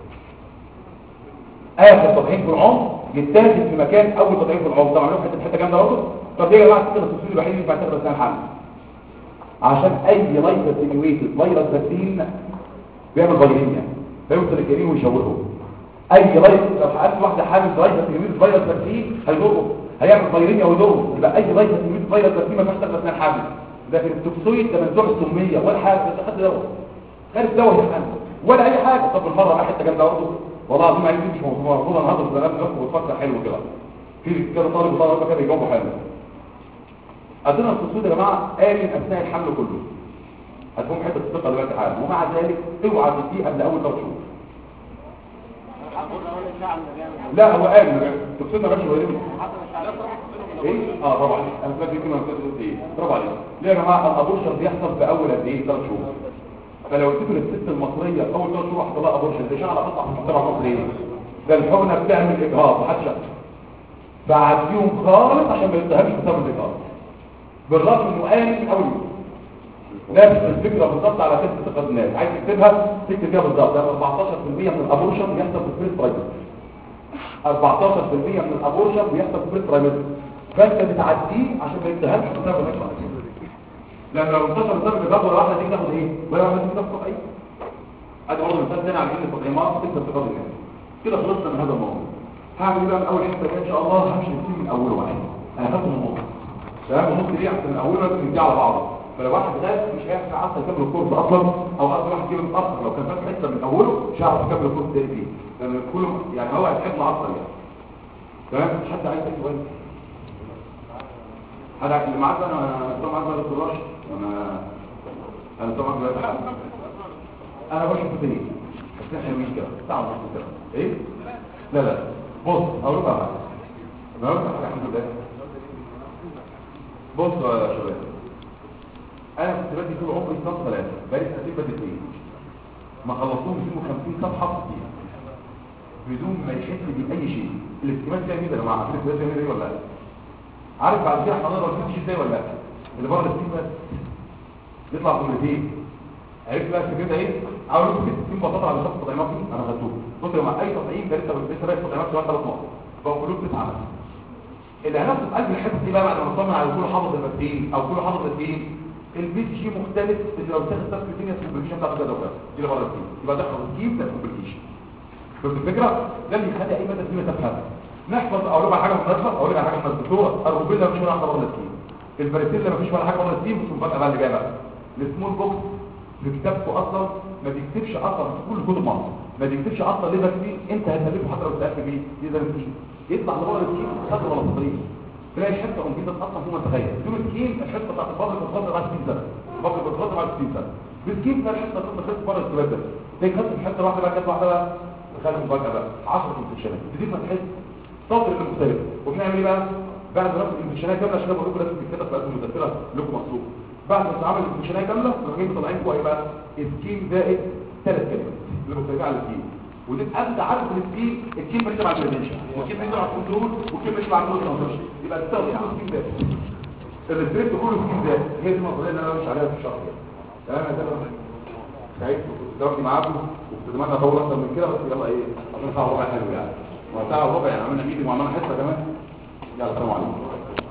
اخر تطعيم في العمر يتاخد في مكان اول تطعيم في العمر طبعا لو حته حته جامده برضه طب ليه يا جماعه التترس توكسويد الوحيد اللي ينفع تاخده اثناء الحمل عشان اي لايف اتنيويتد فيروس فاكسين بيعمل فيروسيا بيوصل الجنين ويشوهه اي لايف لو حققت واحده حامل لايف اتنيويتد فيروس فاكسين هيضره هيعمل فيروسيا ويضره يبقى اي لايف اتنيويتد فيروس فاكسين ما ينفعش تاخد اثناء الحمل لكن التوكسويد ده منزوع السميه ولا حاجه بس خد دواء خد دواء يحمل ولا اي حاجه طب بالمره بقى حته جامده برضه والله العظيم عايز مش موضوع المفروض انا هضرب زمان نفسه وتفكر حلو كده في كده طالب وطالب كده يجاوبوا حلو عندنا التصويت يا جماعه آمن اثناء الحمل كله هتقوم حته الثقه دلوقتي حالا ومع ذلك اوعى تديه قبل اول ثلاث شهور لا هو آمن التصويت ما جابش غيره ايه اه برافو عليك، انا فاكر كلمه قلت ايه، برافو عليك. ليه يا جماعه الابورشن بيحصل في اول قد ايه؟ ثلاث شهور. فلو اديته للست المصريه في اول ثلاث شهور حصل لها ابورشن، ده شغله تطلع في المجتمع المصري ايه؟ ده الحقنه بتعمل اجهاض، محدش يعرف. بعديهم خالص عشان ما يتهمش بسبب الاجهاض، بالرغم انه قال من اول يوم. نفس الفكره بالظبط على كتب اعتقاد الناس، عايز تكتبها تكتب فيها بالظبط. ده أربعتاشر بالمية من الابورشن بيحصل في البريست برايمري. أربعتاشر بالمية من الابورشن بيحصل في البريست برايمري، فانت بتعديه عشان ما يتهمش بسبب الاجهاض. لان لو انتشر بسبب الاجهاض ولا واحده تيجي تاخد ايه؟ ولا واحده تيجي تاخد ايه؟ ادي برضه مثال تاني على ان التطعيمات تكتب اعتقاد الناس. كده خلصنا من هذا الموضوع. هعمل ايه بقى من اول حته ان شاء الله؟ همشي التيم من اوله واحد. انا هاخد من النص. تمام؟ النص ليه؟ عشان من اوله لازم ندي على بعضه. فلو واحد غاب مش هينفع اصلا يكمل الكورس اصلا، او اصلا واحد جه متاخر لو كان فات حته من اوله مش هيعرف يكمل الكورس تاني فيه، لان كله يعني هو هيتحب معطل يعني. تمام؟ مش حد عايز يكتب كويس. انا اللي معاك انا طبعا معاك بقى دكتور راشد، انا انا طبعا دلوقتي انا بشوف تاني بس احنا مش كده ساعه ونص كده ايه؟ لا لا بص اقول لك على حاجه. انا اقول لك على حاجه كده. بص يا شباب، انا كنت بدي طول عمري صف ثلاثه، بقالي سنتين بدي اثنين، ما خلصتهم مئتين وخمسين صفحه فيها بدون ما يحس باي شيء. الاكتمال فيها مين يا جماعه؟ عارف الاكتمال فيها ايه ولا لا؟ عارف بعد كده حضرتك ما تمشي ازاي ولا لا؟ اللي بره السين بس يطلع جملتين. عرفت بقى كده ايه؟ اقول لكم كده في بساطه على شخص تطعيمات انا خدته. بص يا جماعه، اي تطعيم ده لسه لسه باقي تطعيمات سواء ثلاث نقط بقوا كلهم تسعه مثلا. اللي هناخد قلب الحته دي بقى بعد ما نطمن على كل حافظ المادين او كل حافظ الدين، البي سي جي مختلف. اللي لو تاخد تاسك الدنيا الكومبليكيشن بتاعته كده وكده دي اللي بره الدين، يبقى ده الجيب ده الكومبليكيشن. فهمت الفكره؟ ده اللي يخلي اي ماده فينا تفهم. نحفظ اقول لك على حاجه مناسبه، اقول لك على حاجه مناسبه. الدكتوره الروبيلا مش واحده بره الدين، الفاريسيلا مفيش ولا حاجه بره الدين. بس المفاجاه بقى اللي جايه بقى، السمول بوكس في كتابته اصلا ما بيكتبش اصلا في كل كتب مصر، ما بيكتبش اصلا ليه فاكسين انت هتالفه حتى لو تالف بيه دي زي الكيم يطلع لبره الكيم خطر ولا تطريق. تلاقي حته انجيزه اصلا فوق ما تتخيل. دون الكيم الحته بتاعت الفضل بتتفضل بعد ستين سنه، الفضل بتتفضل بعد ستين سنه. بالكيم تلاقي الحته بتتفضل بره الكتاب ده، تلاقي خدت الحته واحده بقى كانت واحده بقى خلي مفاجاه بقى عشرة انفكشنات تديك ما تحس سطر المختلف. وبنعمل ايه بقى؟ بعد ما ناخد الانفكشنات كامله عشان بقول لكم لازم تتكتب في قلب المذكره لكم مطلوب. بعد ما تعمل الانفكشنات كامله راجعين طالعين فوق ايه بقى؟ سكيم زائد ثلاث كلمات اللي مختلفين على السكيم. ودي انت عارف ان السكيم الكيم بيشتغل على البريفنشن والكيم بيشتغل على الكنترول والكيم بيشتغل على الكنترول، يبقى تستخدم السكيم ده. الريستريكت كله سكيم ده، هي دي المفروض ان انا مش عليها في الشرح يعني. تمام يا سلام. سعيد كنت معاكم واتمنى اطول اكتر من كده، بس يلا ايه عشان ساعه وربع حلو يعني. وساعه وربع يعني عملنا ميتنج وعملنا حصه كمان. يلا السلام عليكم.